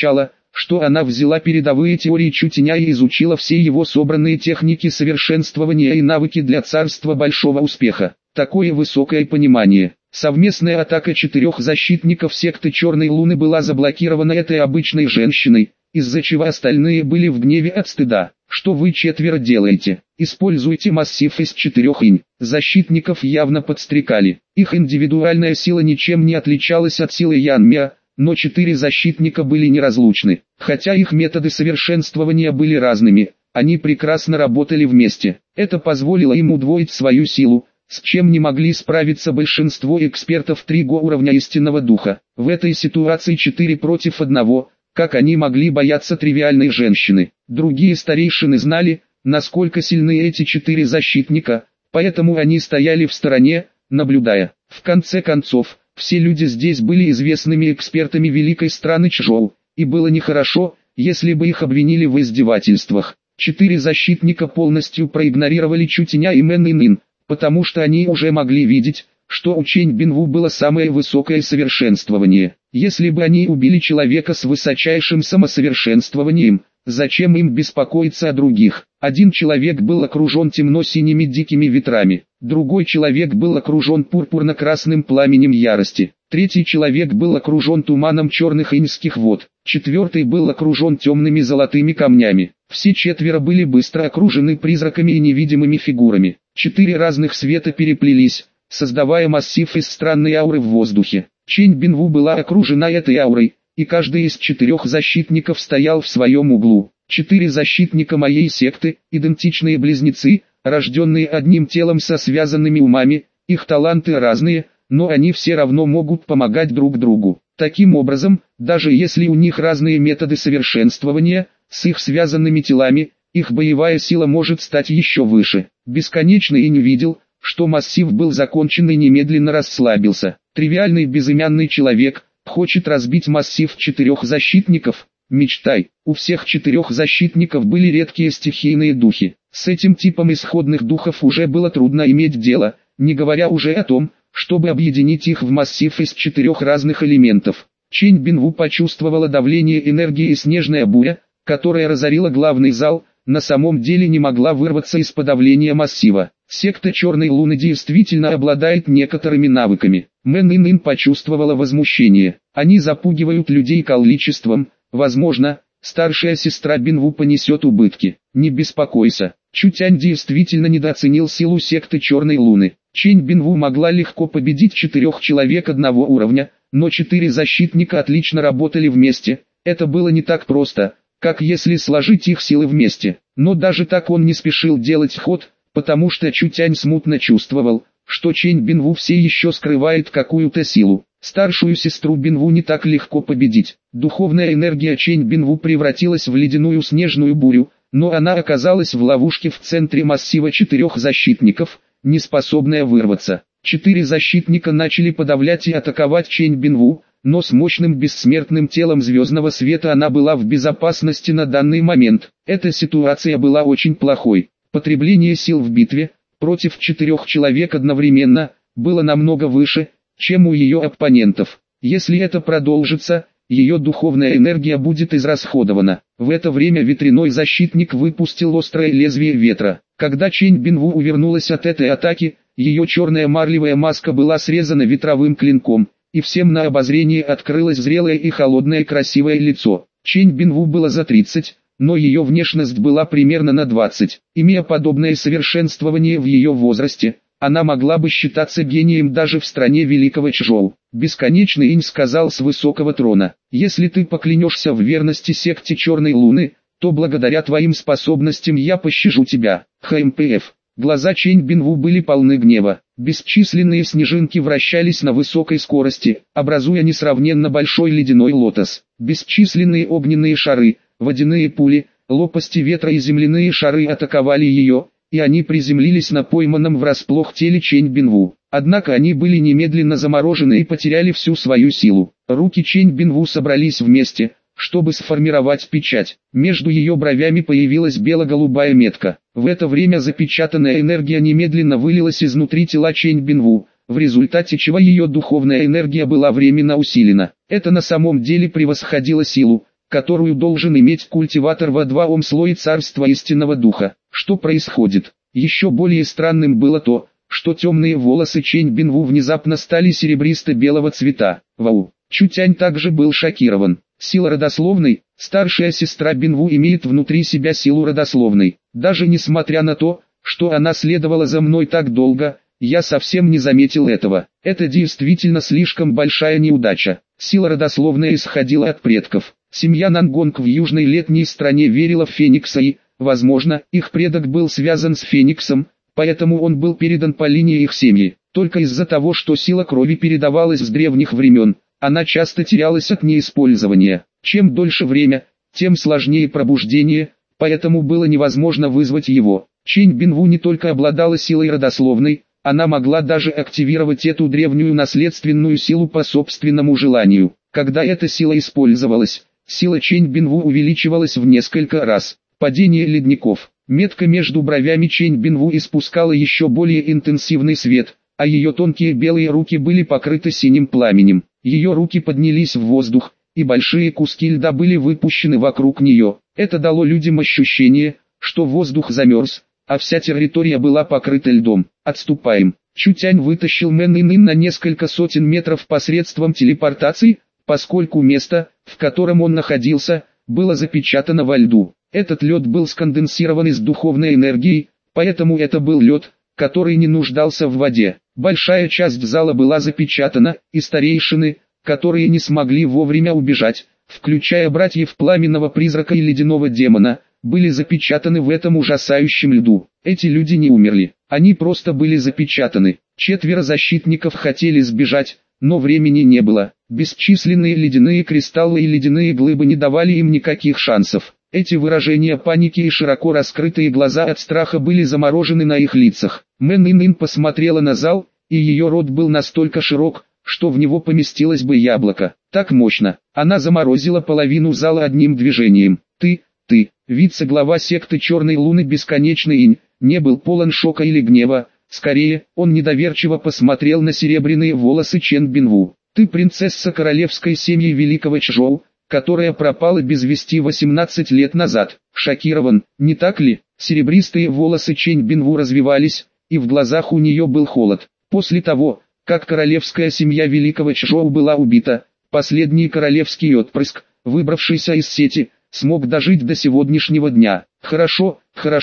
что она взяла передовые теории Чутеня и изучила все его собранные техники совершенствования и навыки для царства большого успеха. Такое высокое понимание. Совместная атака 4 защитников секты Черной Луны была заблокирована этой обычной женщиной, из-за чего остальные были в гневе от стыда. Что вы 4 делаете? Используйте массив из 4 инь. Защитников явно подстрекали. Их индивидуальная сила ничем не отличалась от силы Янмия, но 4 защитника были неразлучны. Хотя их методы совершенствования были разными, они прекрасно работали вместе. Это позволило им удвоить свою силу, с чем не могли справиться большинство экспертов 3 уровня истинного духа. В этой ситуации 4 против 1, как они могли бояться тривиальной женщины. Другие старейшины знали, насколько сильны эти 4 защитника, поэтому они стояли в стороне, наблюдая. В конце концов, все люди здесь были известными экспертами великой страны Чжоу, и было нехорошо, если бы их обвинили в издевательствах. 4 защитника полностью проигнорировали Чутеня и Мэн Инин, потому что они уже могли видеть, что у Чэнь Бинву было самое высокое совершенствование. Если бы они убили человека с высочайшим самосовершенствованием, зачем им беспокоиться о других? Один человек был окружен темно-синими дикими ветрами, другой человек был окружен пурпурно-красным пламенем ярости, третий человек был окружен туманом черных иньских вод, четвертый был окружен темными золотыми камнями. Все 4 были быстро окружены призраками и невидимыми фигурами. 4 разных света переплелись, создавая массив из странной ауры в воздухе. Чэнь Бинву была окружена этой аурой, и каждый из 4 защитников стоял в своем углу. 4 защитника моей секты, идентичные близнецы, рожденные одним телом со связанными умами, их таланты разные, но они все равно могут помогать друг другу. Таким образом, даже если у них разные методы совершенствования, с их связанными телами, их боевая сила может стать еще выше. Бесконечно и не видел, что массив был закончен и немедленно расслабился. Тривиальный безымянный человек хочет разбить массив 4 защитников. Мечтай, у всех 4 защитников были редкие стихийные духи. С этим типом исходных духов уже было трудно иметь дело, не говоря уже о том, чтобы объединить их в массив из 4 разных элементов. Чэнь Бинву почувствовала давление энергии, и снежная буря, которая разорила главный зал, на самом деле не могла вырваться из подавления массива. Секта Черной Луны действительно обладает некоторыми навыками. Мэн Инин почувствовала возмущение. Они запугивают людей количеством, возможно, старшая сестра Бинву понесет убытки. Не беспокойся. Чутянь действительно недооценил силу секты Черной Луны. Чэнь Бинву могла легко победить 4 человек одного уровня, но 4 защитника отлично работали вместе. Это было не так просто, как если сложить их силы вместе. Но даже так он не спешил делать ход, потому что Чутянь смутно чувствовал, что Чэнь Бинву все еще скрывает какую-то силу. Старшую сестру Бинву не так легко победить. Духовная энергия Чэнь Бинву превратилась в ледяную снежную бурю, но она оказалась в ловушке в центре массива 4 защитников, не способная вырваться. 4 защитника начали подавлять и атаковать Чэнь Бинву, но с мощным бессмертным телом звездного света она была в безопасности на данный момент. Эта ситуация была очень плохой. Потребление сил в битве, против 4 человек одновременно, было намного выше, чем у ее оппонентов. Если это продолжится, ее духовная энергия будет израсходована. В это время ветряной защитник выпустил острое лезвие ветра. Когда Чэнь Бинву увернулась от этой атаки, ее черная марлевая маска была срезана ветровым клинком, и всем на обозрение открылось зрелое и холодное красивое лицо. Чэнь Бинву было за 30, но ее внешность была примерно на 20. Имея подобное совершенствование в ее возрасте, она могла бы считаться гением даже в стране великого Чжоу. Бесконечный инь сказал с высокого трона: «Если ты поклянешься в верности секте Черной Луны, то благодаря твоим способностям я пощажу тебя». ХМПФ. Глаза Чэнь Бинву были полны гнева. Бесчисленные снежинки вращались на высокой скорости, образуя несравненно большой ледяной лотос. Бесчисленные огненные шары, водяные пули, лопасти ветра и земляные шары атаковали ее, и они приземлились на пойманном врасплох теле Чэнь Бинву. Однако они были немедленно заморожены и потеряли всю свою силу. Руки Чэнь Бинву собрались вместе, чтобы сформировать печать. Между ее бровями появилась бело-голубая метка. В это время запечатанная энергия немедленно вылилась изнутри тела Чэнь Бинву, в результате чего ее духовная энергия была временно усилена. Это на самом деле превосходило силу, которую должен иметь культиватор во 2-ом слое царства истинного духа. Что происходит? Еще более странным было то, что темные волосы Чэнь Бинву внезапно стали серебристо-белого цвета. Вау! Чутянь также был шокирован. Сила родословной, старшая сестра Бинву имеет внутри себя силу родословной. Даже несмотря на то, что она следовала за мной так долго, я совсем не заметил этого. Это действительно слишком большая неудача. Сила родословная исходила от предков. Семья Нангонг в южной летней стране верила в Феникса и, возможно, их предок был связан с Фениксом, поэтому он был передан по линии их семьи. Только из-за того, что сила крови передавалась с древних времен, она часто терялась от неиспользования. Чем дольше время, тем сложнее пробуждение, поэтому было невозможно вызвать его. Чэнь Бинву не только обладала силой родословной, она могла даже активировать эту древнюю наследственную силу по собственному желанию. Когда эта сила использовалась, сила Чэнь Бинву увеличивалась в несколько раз. Падение ледников. Метка между бровями Чэнь Бинву испускала еще более интенсивный свет, а ее тонкие белые руки были покрыты синим пламенем. Ее руки поднялись в воздух, и большие куски льда были выпущены вокруг нее. Это дало людям ощущение, что воздух замерз, а вся территория была покрыта льдом. Отступаем. Чутянь вытащил Мэн Ин на несколько сотен метров посредством телепортации, поскольку место, в котором он находился, было запечатано во льду. Этот лед был сконденсирован из духовной энергии, поэтому это был лед, который не нуждался в воде. Большая часть зала была запечатана, и старейшины, которые не смогли вовремя убежать, включая братьев Пламенного Призрака и Ледяного Демона, были запечатаны в этом ужасающем льду. Эти люди не умерли, они просто были запечатаны. 4 защитников хотели сбежать, но времени не было. Бесчисленные ледяные кристаллы и ледяные глыбы не давали им никаких шансов. Эти выражения паники и широко раскрытые глаза от страха были заморожены на их лицах. Мэн Ин посмотрела на зал, и ее рот был настолько широк, что в него поместилось бы яблоко. Так мощно. Она заморозила половину зала одним движением. Ты, вице-глава секты Черной Луны Бесконечный Инь, не был полон шока или гнева, скорее, он недоверчиво посмотрел на серебряные волосы Чэнь Бинву. Ты принцесса королевской семьи Великого Чжоу, которая пропала без вести 18 лет назад. Шокирован, не так ли? Серебристые волосы Чэнь Бинву развивались, и в глазах у нее был холод. После того, как королевская семья Великого Чжоу была убита, последний королевский отпрыск, выбравшийся из сети, смог дожить до сегодняшнего дня. Хорошо,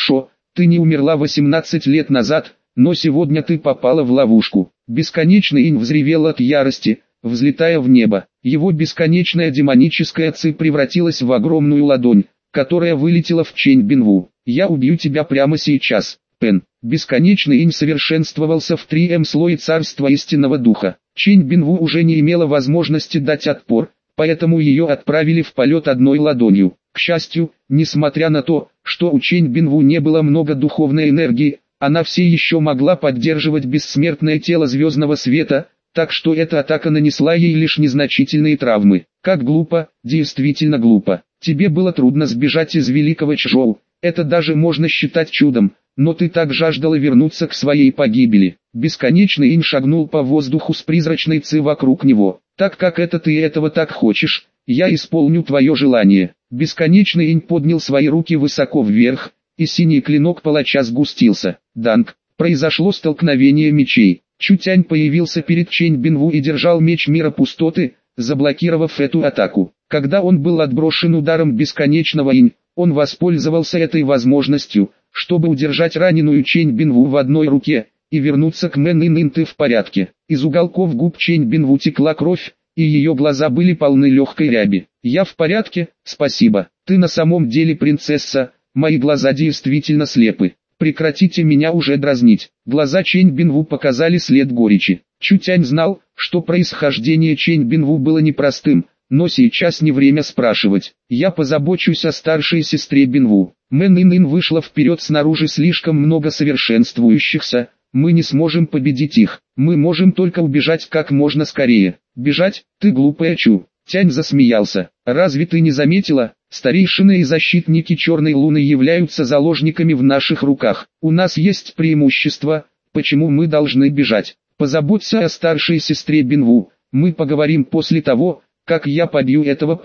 ты не умерла 18 лет назад, но сегодня ты попала в ловушку. Бесконечный Инь взревел от ярости, взлетая в небо. Его бесконечная демоническая ци превратилась в огромную ладонь, которая вылетела в Чэнь Бинву. Я убью тебя прямо сейчас, Пен. Бесконечный Инь совершенствовался в 3-м слое царства истинного духа. Чэнь Бинву уже не имела возможности дать отпор, поэтому ее отправили в полет одной ладонью. К счастью, несмотря на то, что у Чэнь Бинву не было много духовной энергии, она все еще могла поддерживать бессмертное тело звездного света, так что эта атака нанесла ей лишь незначительные травмы. Как глупо, действительно глупо. Тебе было трудно сбежать из Великого Чжоу, это даже можно считать чудом, но ты так жаждала вернуться к своей погибели. Бесконечный Инь шагнул по воздуху с призрачной ци вокруг него. Так как это ты этого так хочешь, я исполню твое желание. Бесконечный Инь поднял свои руки высоко вверх, и синий клинок палача сгустился. Данг. Произошло столкновение мечей. Чутянь появился перед Чэнь Бинву и держал меч мира пустоты, заблокировав эту атаку. Когда он был отброшен ударом бесконечного Инь, он воспользовался этой возможностью, чтобы удержать раненую Чэнь Бинву в одной руке, и вернуться к Мэн Ин. Ты в порядке. Из уголков губ Чэнь Бинву текла кровь, и ее глаза были полны легкой ряби. Я в порядке, спасибо. Ты на самом деле принцесса, мои глаза действительно слепы. Прекратите меня уже дразнить. Глаза Чэнь Бинву показали след горечи. Чутянь знал, что происхождение Чэнь Бинву было непростым, но сейчас не время спрашивать. Я позабочусь о старшей сестре Бинву. Мэн Ин вышла вперед, снаружи слишком много совершенствующихся, мы не сможем победить их. Мы можем только убежать как можно скорее. Бежать? Ты глупая Чу. Тянь засмеялся. Разве ты не заметила? Старейшины и защитники Черной Луны являются заложниками в наших руках. У нас есть преимущество, почему мы должны бежать. Позаботься о старшей сестре Бинву. Мы поговорим после того, как я побью этого парня.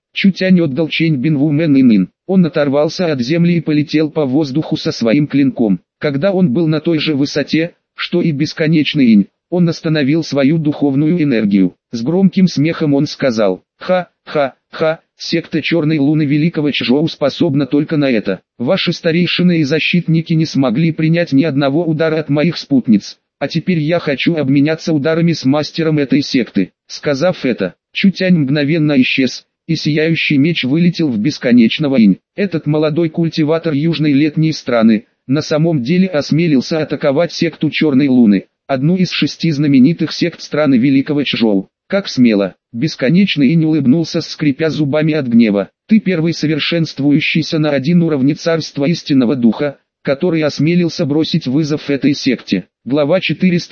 Чутянь отдал Чэнь Бинву Мэн Ин. Он оторвался от земли и полетел по воздуху со своим клинком. Когда он был на той же высоте, что и бесконечный инь, он остановил свою духовную энергию. С громким смехом он сказал: «Ха-ха-ха, секта Черной Луны Великого Чжоу способна только на это. Ваши старейшины и защитники не смогли принять ни одного удара от моих спутниц. А теперь я хочу обменяться ударами с мастером этой секты». Сказав это, Чутянь мгновенно исчез, и сияющий меч вылетел в бесконечного инь. Этот молодой культиватор южной летней страны на самом деле осмелился атаковать секту Черной Луны, одну из 6 знаменитых сект страны Великого Чжоу. Как смело! Бесконечный инь улыбнулся, скрипя зубами от гнева. Ты первый совершенствующийся на один уровне царства истинного духа, который осмелился бросить вызов этой секте. Глава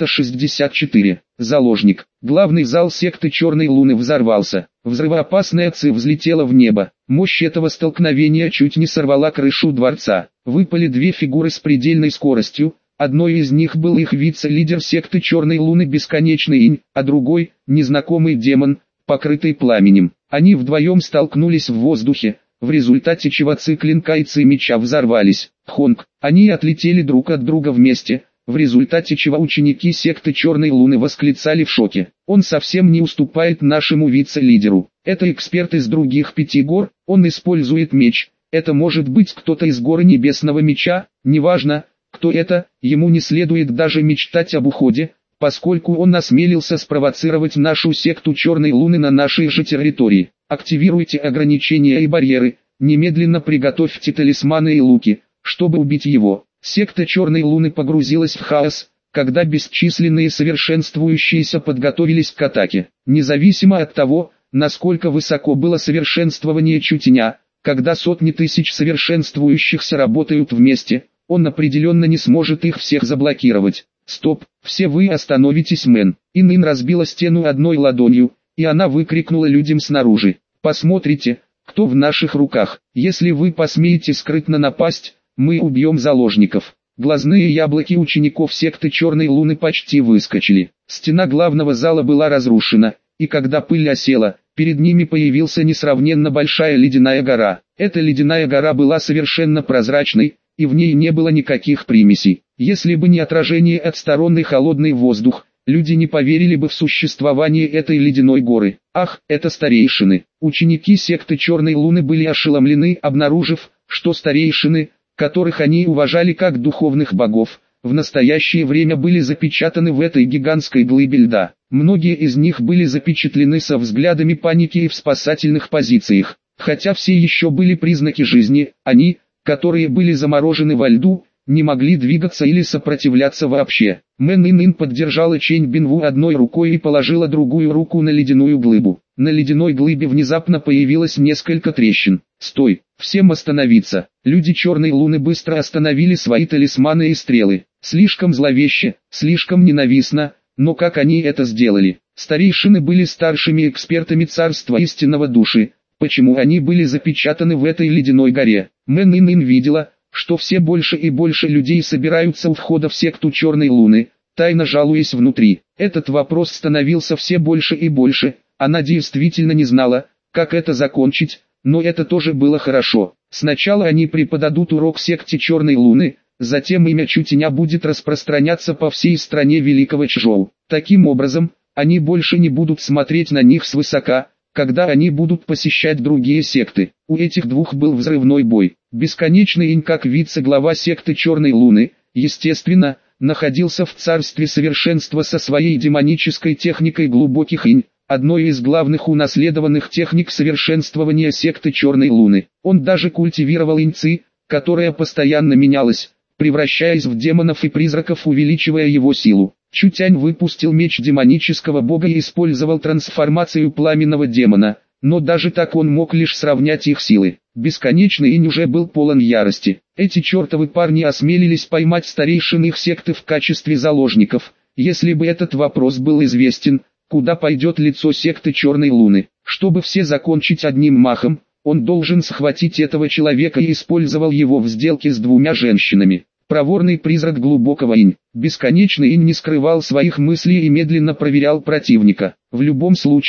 464. Заложник. Главный зал секты Черной Луны взорвался. Взрывоопасная ци взлетела в небо. Мощь этого столкновения чуть не сорвала крышу дворца. Выпали 2 фигуры с предельной скоростью. Одной из них был их вице-лидер секты Черной Луны Бесконечный Инь, а другой – незнакомый демон, покрытый пламенем. Они вдвоем столкнулись в воздухе, в результате чего ци клинка и ци меча взорвались. Хонг. Они отлетели друг от друга вместе, в результате чего ученики секты Черной Луны восклицали в шоке. Он совсем не уступает нашему вице-лидеру. Это эксперт из других 5 гор, он использует меч. Это может быть кто-то из горы Небесного Меча, неважно, кто это, ему не следует даже мечтать об уходе, поскольку он осмелился спровоцировать нашу секту Черной Луны на нашей же территории. Активируйте ограничения и барьеры, немедленно приготовьте талисманы и луки, чтобы убить его. Секта Черной Луны погрузилась в хаос, когда бесчисленные совершенствующиеся подготовились к атаке. Независимо от того, насколько высоко было совершенствование Чутяня, когда сотни тысяч совершенствующихся работают вместе, он определенно не сможет их всех заблокировать. Стоп, все вы остановитесь, Мэн. Ин разбила стену одной ладонью, и она выкрикнула людям снаружи: посмотрите, кто в наших руках. Если вы посмеете скрытно напасть, мы убьем заложников. Глазные яблоки учеников секты Черной Луны почти выскочили. Стена главного зала была разрушена, и когда пыль осела, перед ними появился несравненно большая ледяная гора. Эта ледяная гора была совершенно прозрачной, и в ней не было никаких примесей. Если бы не отражение от стороны холодный воздух, люди не поверили бы в существование этой ледяной горы. Ах, это старейшины! Ученики секты Черной Луны были ошеломлены, обнаружив, что старейшины, которых они уважали как духовных богов, в настоящее время были запечатаны в этой гигантской глыбе льда. Многие из них были запечатлены со взглядами паники и в спасательных позициях. Хотя все еще были признаки жизни, они, которые были заморожены во льду, не могли двигаться или сопротивляться вообще. Мэн Ин поддержала Чэнь Бинву одной рукой и положила другую руку на ледяную глыбу. На ледяной глыбе внезапно появилось несколько трещин. «Стой! Всем остановиться!» Люди Черной Луны быстро остановили свои талисманы и стрелы. Слишком зловеще, слишком ненавистно, но как они это сделали? Старейшины были старшими экспертами царства истинного души. Почему они были запечатаны в этой ледяной горе? Мэн Ин видела, что все больше и больше людей собираются у входа в секту Черной Луны, тайно жалуясь внутри. Этот вопрос становился все больше и больше. Она действительно не знала, как это закончить, но это тоже было хорошо. Сначала они преподадут урок секте Черной Луны, затем имя Чутяня будет распространяться по всей стране Великого Чжоу. Таким образом, они больше не будут смотреть на них свысока, когда они будут посещать другие секты. У этих двух был взрывной бой. Бесконечный Инь, как вице-глава секты Черной Луны, естественно, находился в царстве совершенства со своей демонической техникой глубоких инь, одной из главных унаследованных техник совершенствования секты Черной Луны. Он даже культивировал инь-ци, которая постоянно менялась, превращаясь в демонов и призраков, увеличивая его силу. Чутянь выпустил меч демонического бога и использовал трансформацию пламенного демона, но даже так он мог лишь сравнять их силы. Бесконечный Инь уже был полон ярости. Эти чертовы парни осмелились поймать старейшин их секты в качестве заложников. Если бы этот вопрос был известен, куда пойдет лицо секты Черной Луны? Чтобы все закончить одним махом, он должен схватить этого человека и использовал его в сделке с 2 женщинами. Проворный призрак глубокого инь. Бесконечный инь не скрывал своих мыслей и медленно проверял противника. В любом случае,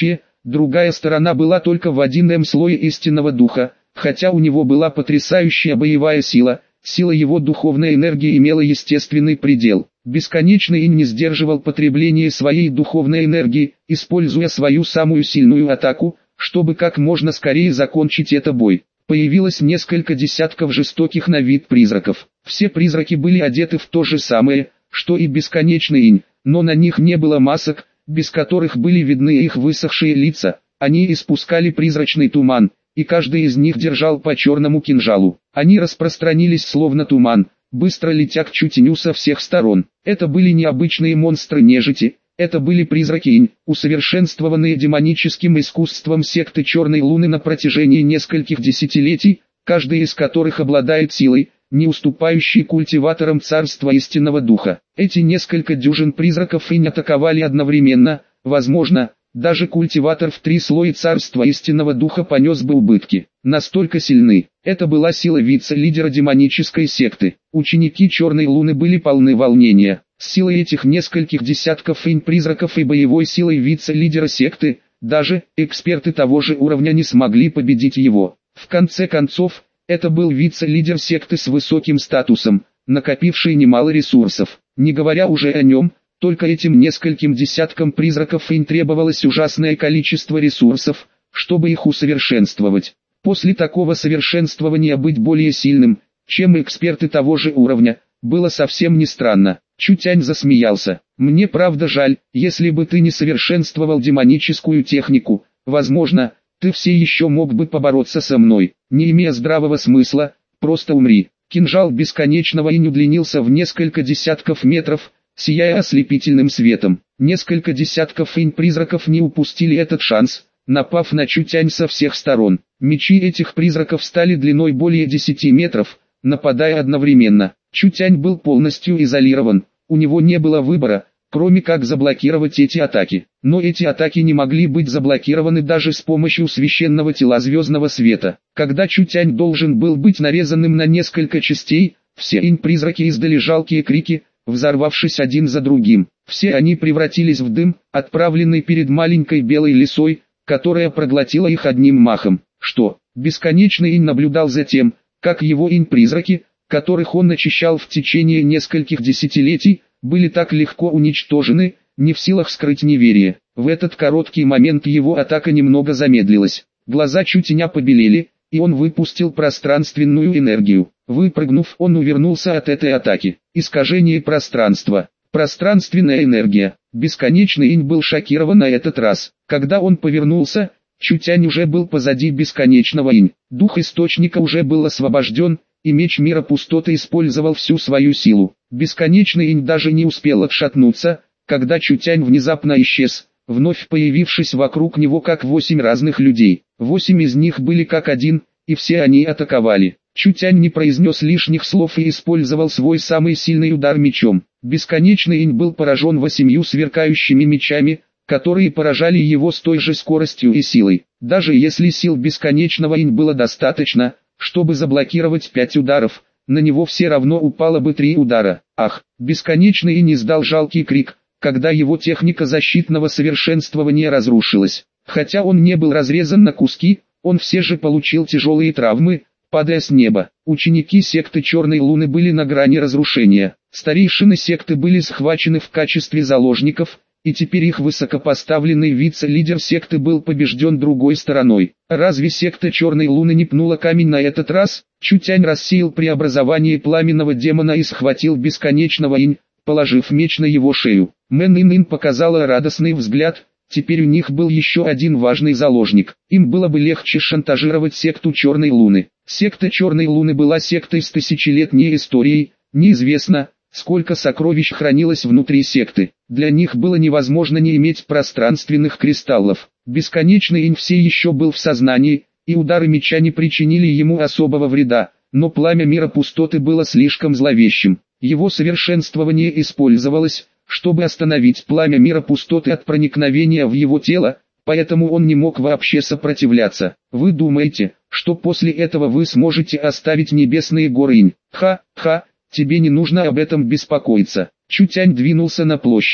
Другая сторона была только в 1 слое истинного духа, хотя у него была потрясающая боевая сила, сила его духовной энергии имела естественный предел. Бесконечный инь не сдерживал потребление своей духовной энергии, используя свою самую сильную атаку, чтобы как можно скорее закончить этот бой. Появилось несколько десятков жестоких на вид призраков. Все призраки были одеты в то же самое, что и бесконечный инь, но на них не было масок, без которых были видны их высохшие лица. Они испускали призрачный туман, и каждый из них держал по черному кинжалу. Они распространились словно туман, быстро летя к Чутеню со всех сторон. Это были необычные монстры нежити, это были призраки инь, усовершенствованные демоническим искусством секты Черной Луны на протяжении нескольких десятилетий, каждый из которых обладает силой, не уступающей культиваторам царства истинного духа. Эти несколько дюжин призраков инь атаковали одновременно, возможно, даже культиватор в 3 слоя царства истинного духа понес бы убытки. Настолько сильны. Это была сила вице-лидера демонической секты. Ученики Черной Луны были полны волнения. С силой этих нескольких десятков инь-призраков и боевой силой вице-лидера секты, даже эксперты того же уровня не смогли победить его. В конце концов, это был вице-лидер секты с высоким статусом, накопивший немало ресурсов. Не говоря уже о нем, только этим нескольким десяткам призраков инь требовалось ужасное количество ресурсов, чтобы их усовершенствовать. После такого совершенствования быть более сильным, чем эксперты того же уровня, было совсем не странно. Чутянь засмеялся. «Мне правда жаль, если бы ты не совершенствовал демоническую технику, возможно, ты все еще мог бы побороться со мной, не имея здравого смысла, просто умри». Кинжал бесконечного инь удлинился в несколько десятков метров, сияя ослепительным светом. Несколько десятков инь-призраков не упустили этот шанс, напав на Чутянь со всех сторон. Мечи этих призраков стали длиной более 10 метров, нападая одновременно. Чутянь был полностью изолирован, у него не было выбора, кроме как заблокировать эти атаки. Но эти атаки не могли быть заблокированы даже с помощью священного тела звездного света. Когда Чутянь должен был быть нарезанным на несколько частей, все инь-призраки издали жалкие крики, взорвавшись один за другим. Все они превратились в дым, отправленный перед маленькой белой лисой, которая проглотила их одним махом. Что? Бесконечный инь наблюдал за тем, как его инь-призраки, которых он очищал в течение нескольких десятилетий, были так легко уничтожены, не в силах скрыть неверие. В этот короткий момент его атака немного замедлилась. Глаза Чутеня побелели, и он выпустил пространственную энергию. Выпрыгнув, он увернулся от этой атаки. Искажение пространства. Пространственная энергия. Бесконечный инь был шокирован на этот раз. Когда он повернулся, Чутянь уже был позади бесконечного инь. Дух источника уже был освобожден, и меч мира пустоты использовал всю свою силу. Бесконечный инь даже не успел отшатнуться, когда Чутянь внезапно исчез, вновь появившись вокруг него как 8 разных людей. 8 из них были как один, и все они атаковали. Чутянь не произнес лишних слов и использовал свой самый сильный удар мечом. Бесконечный инь был поражен 8 сверкающими мечами, которые поражали его с той же скоростью и силой. Даже если сил бесконечного инь было достаточно, чтобы заблокировать 5 ударов, на него все равно упало бы 3 удара. Ах, бесконечный инь издал жалкий крик, когда его техника защитного совершенствования разрушилась. Хотя он не был разрезан на куски, он все же получил тяжелые травмы, падая с неба. Ученики секты Черной Луны были на грани разрушения. Старейшины секты были схвачены в качестве заложников, и теперь их высокопоставленный вице-лидер секты был побежден другой стороной. Разве секта Черной Луны не пнула камень на этот раз? Чутянь рассеял преобразование пламенного демона и схватил бесконечного инь, положив меч на его шею. Мэн Ин показала радостный взгляд. Теперь у них был еще один важный заложник. Им было бы легче шантажировать секту Черной Луны. Секта Черной Луны была сектой с тысячелетней историей. Неизвестно, сколько сокровищ хранилось внутри секты. Для них было невозможно не иметь пространственных кристаллов. Бесконечный инь все еще был в сознании, и удары меча не причинили ему особого вреда, но пламя мира пустоты было слишком зловещим. Его совершенствование использовалось, чтобы остановить пламя мира пустоты от проникновения в его тело, поэтому он не мог вообще сопротивляться. Вы думаете, что после этого вы сможете оставить небесные горы инь? Ха-ха, тебе не нужно об этом беспокоиться. Чутянь двинулся на площадь,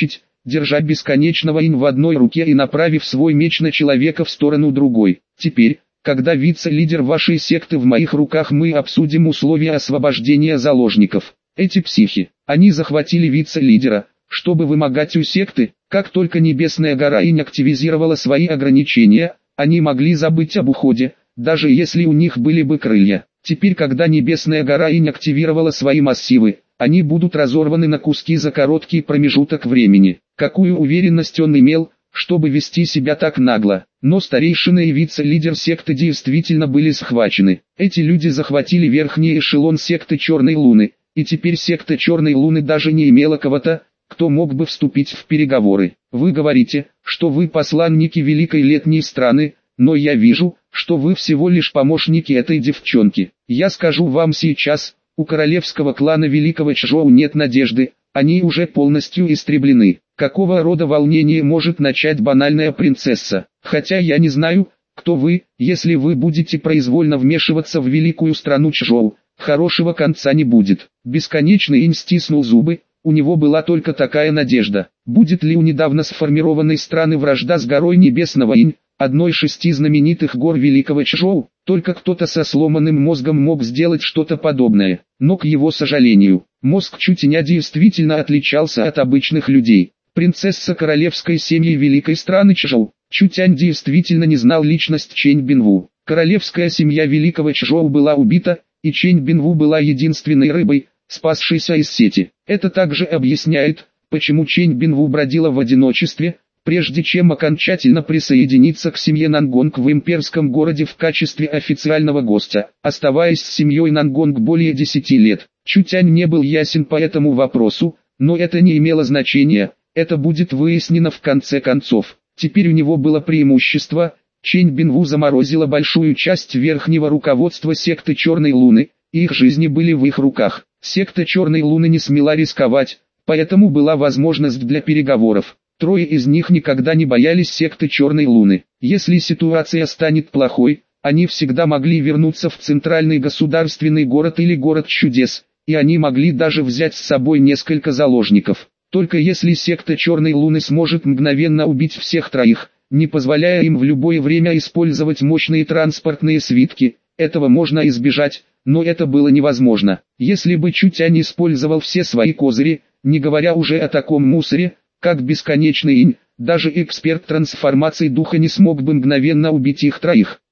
держа бесконечного инь в одной руке и направив свой меч на человека в сторону другой. Теперь, когда вице-лидер вашей секты в моих руках, мы обсудим условия освобождения заложников. Эти психи, они захватили вице-лидера, чтобы вымогать у секты. Как только Небесная гора Инь активизировала свои ограничения, они могли забыть об уходе, даже если у них были бы крылья. Теперь, когда Небесная гора Инь активировала свои массивы, они будут разорваны на куски за короткий промежуток времени. Какую уверенность он имел, чтобы вести себя так нагло? Но старейшина и вице-лидер секты действительно были схвачены. Эти люди захватили верхний эшелон секты Черной Луны, и теперь секта Черной Луны даже не имела кого-то, кто мог бы вступить в переговоры. Вы говорите, что вы посланники Великой Летней страны, но я вижу, что вы всего лишь помощники этой девчонки. Я скажу вам сейчас, у королевского клана Великого Чжоу нет надежды, они уже полностью истреблены. Какого рода волнение может начать банальная принцесса? Хотя я не знаю, кто вы, если вы будете произвольно вмешиваться в великую страну Чжоу, хорошего конца не будет. Бесконечный инь стиснул зубы, у него была только такая надежда. Будет ли у недавно сформированной страны вражда с горой Небесного Инь, одной из 6 знаменитых гор Великого Чжоу? Только кто-то со сломанным мозгом мог сделать что-то подобное. Но, к его сожалению, мозг Чутяня действительно отличался от обычных людей. Принцесса королевской семьи великой страны Чжоу. Чутянь действительно не знал личность Чэнь Бинву. Королевская семья великого Чжоу была убита, и Чэнь Бинву была единственной рыбой, спасшейся из сети. Это также объясняет, почему Чэнь Бинву бродила в одиночестве, прежде чем окончательно присоединиться к семье Нангонг в имперском городе в качестве официального гостя. Оставаясь с семьей Нангонг более 10 лет, Чутянь не был ясен по этому вопросу, но это не имело значения, это будет выяснено в конце концов. Теперь у него было преимущество. Чэнь Бинву заморозила большую часть верхнего руководства секты Черной Луны, и их жизни были в их руках. Секта Черной Луны не смела рисковать, поэтому была возможность для переговоров. Трое из них никогда не боялись секты Черной Луны. Если ситуация станет плохой, они всегда могли вернуться в центральный государственный город или город чудес, и они могли даже взять с собой несколько заложников. Только если секта Черной Луны сможет мгновенно убить всех троих, не позволяя им в любое время использовать мощные транспортные свитки, этого можно избежать, но это было невозможно. Если бы Чутянь использовал все свои козыри, не говоря уже о таком мусоре, как бесконечный инь, даже эксперт трансформации духа не смог бы мгновенно убить их троих.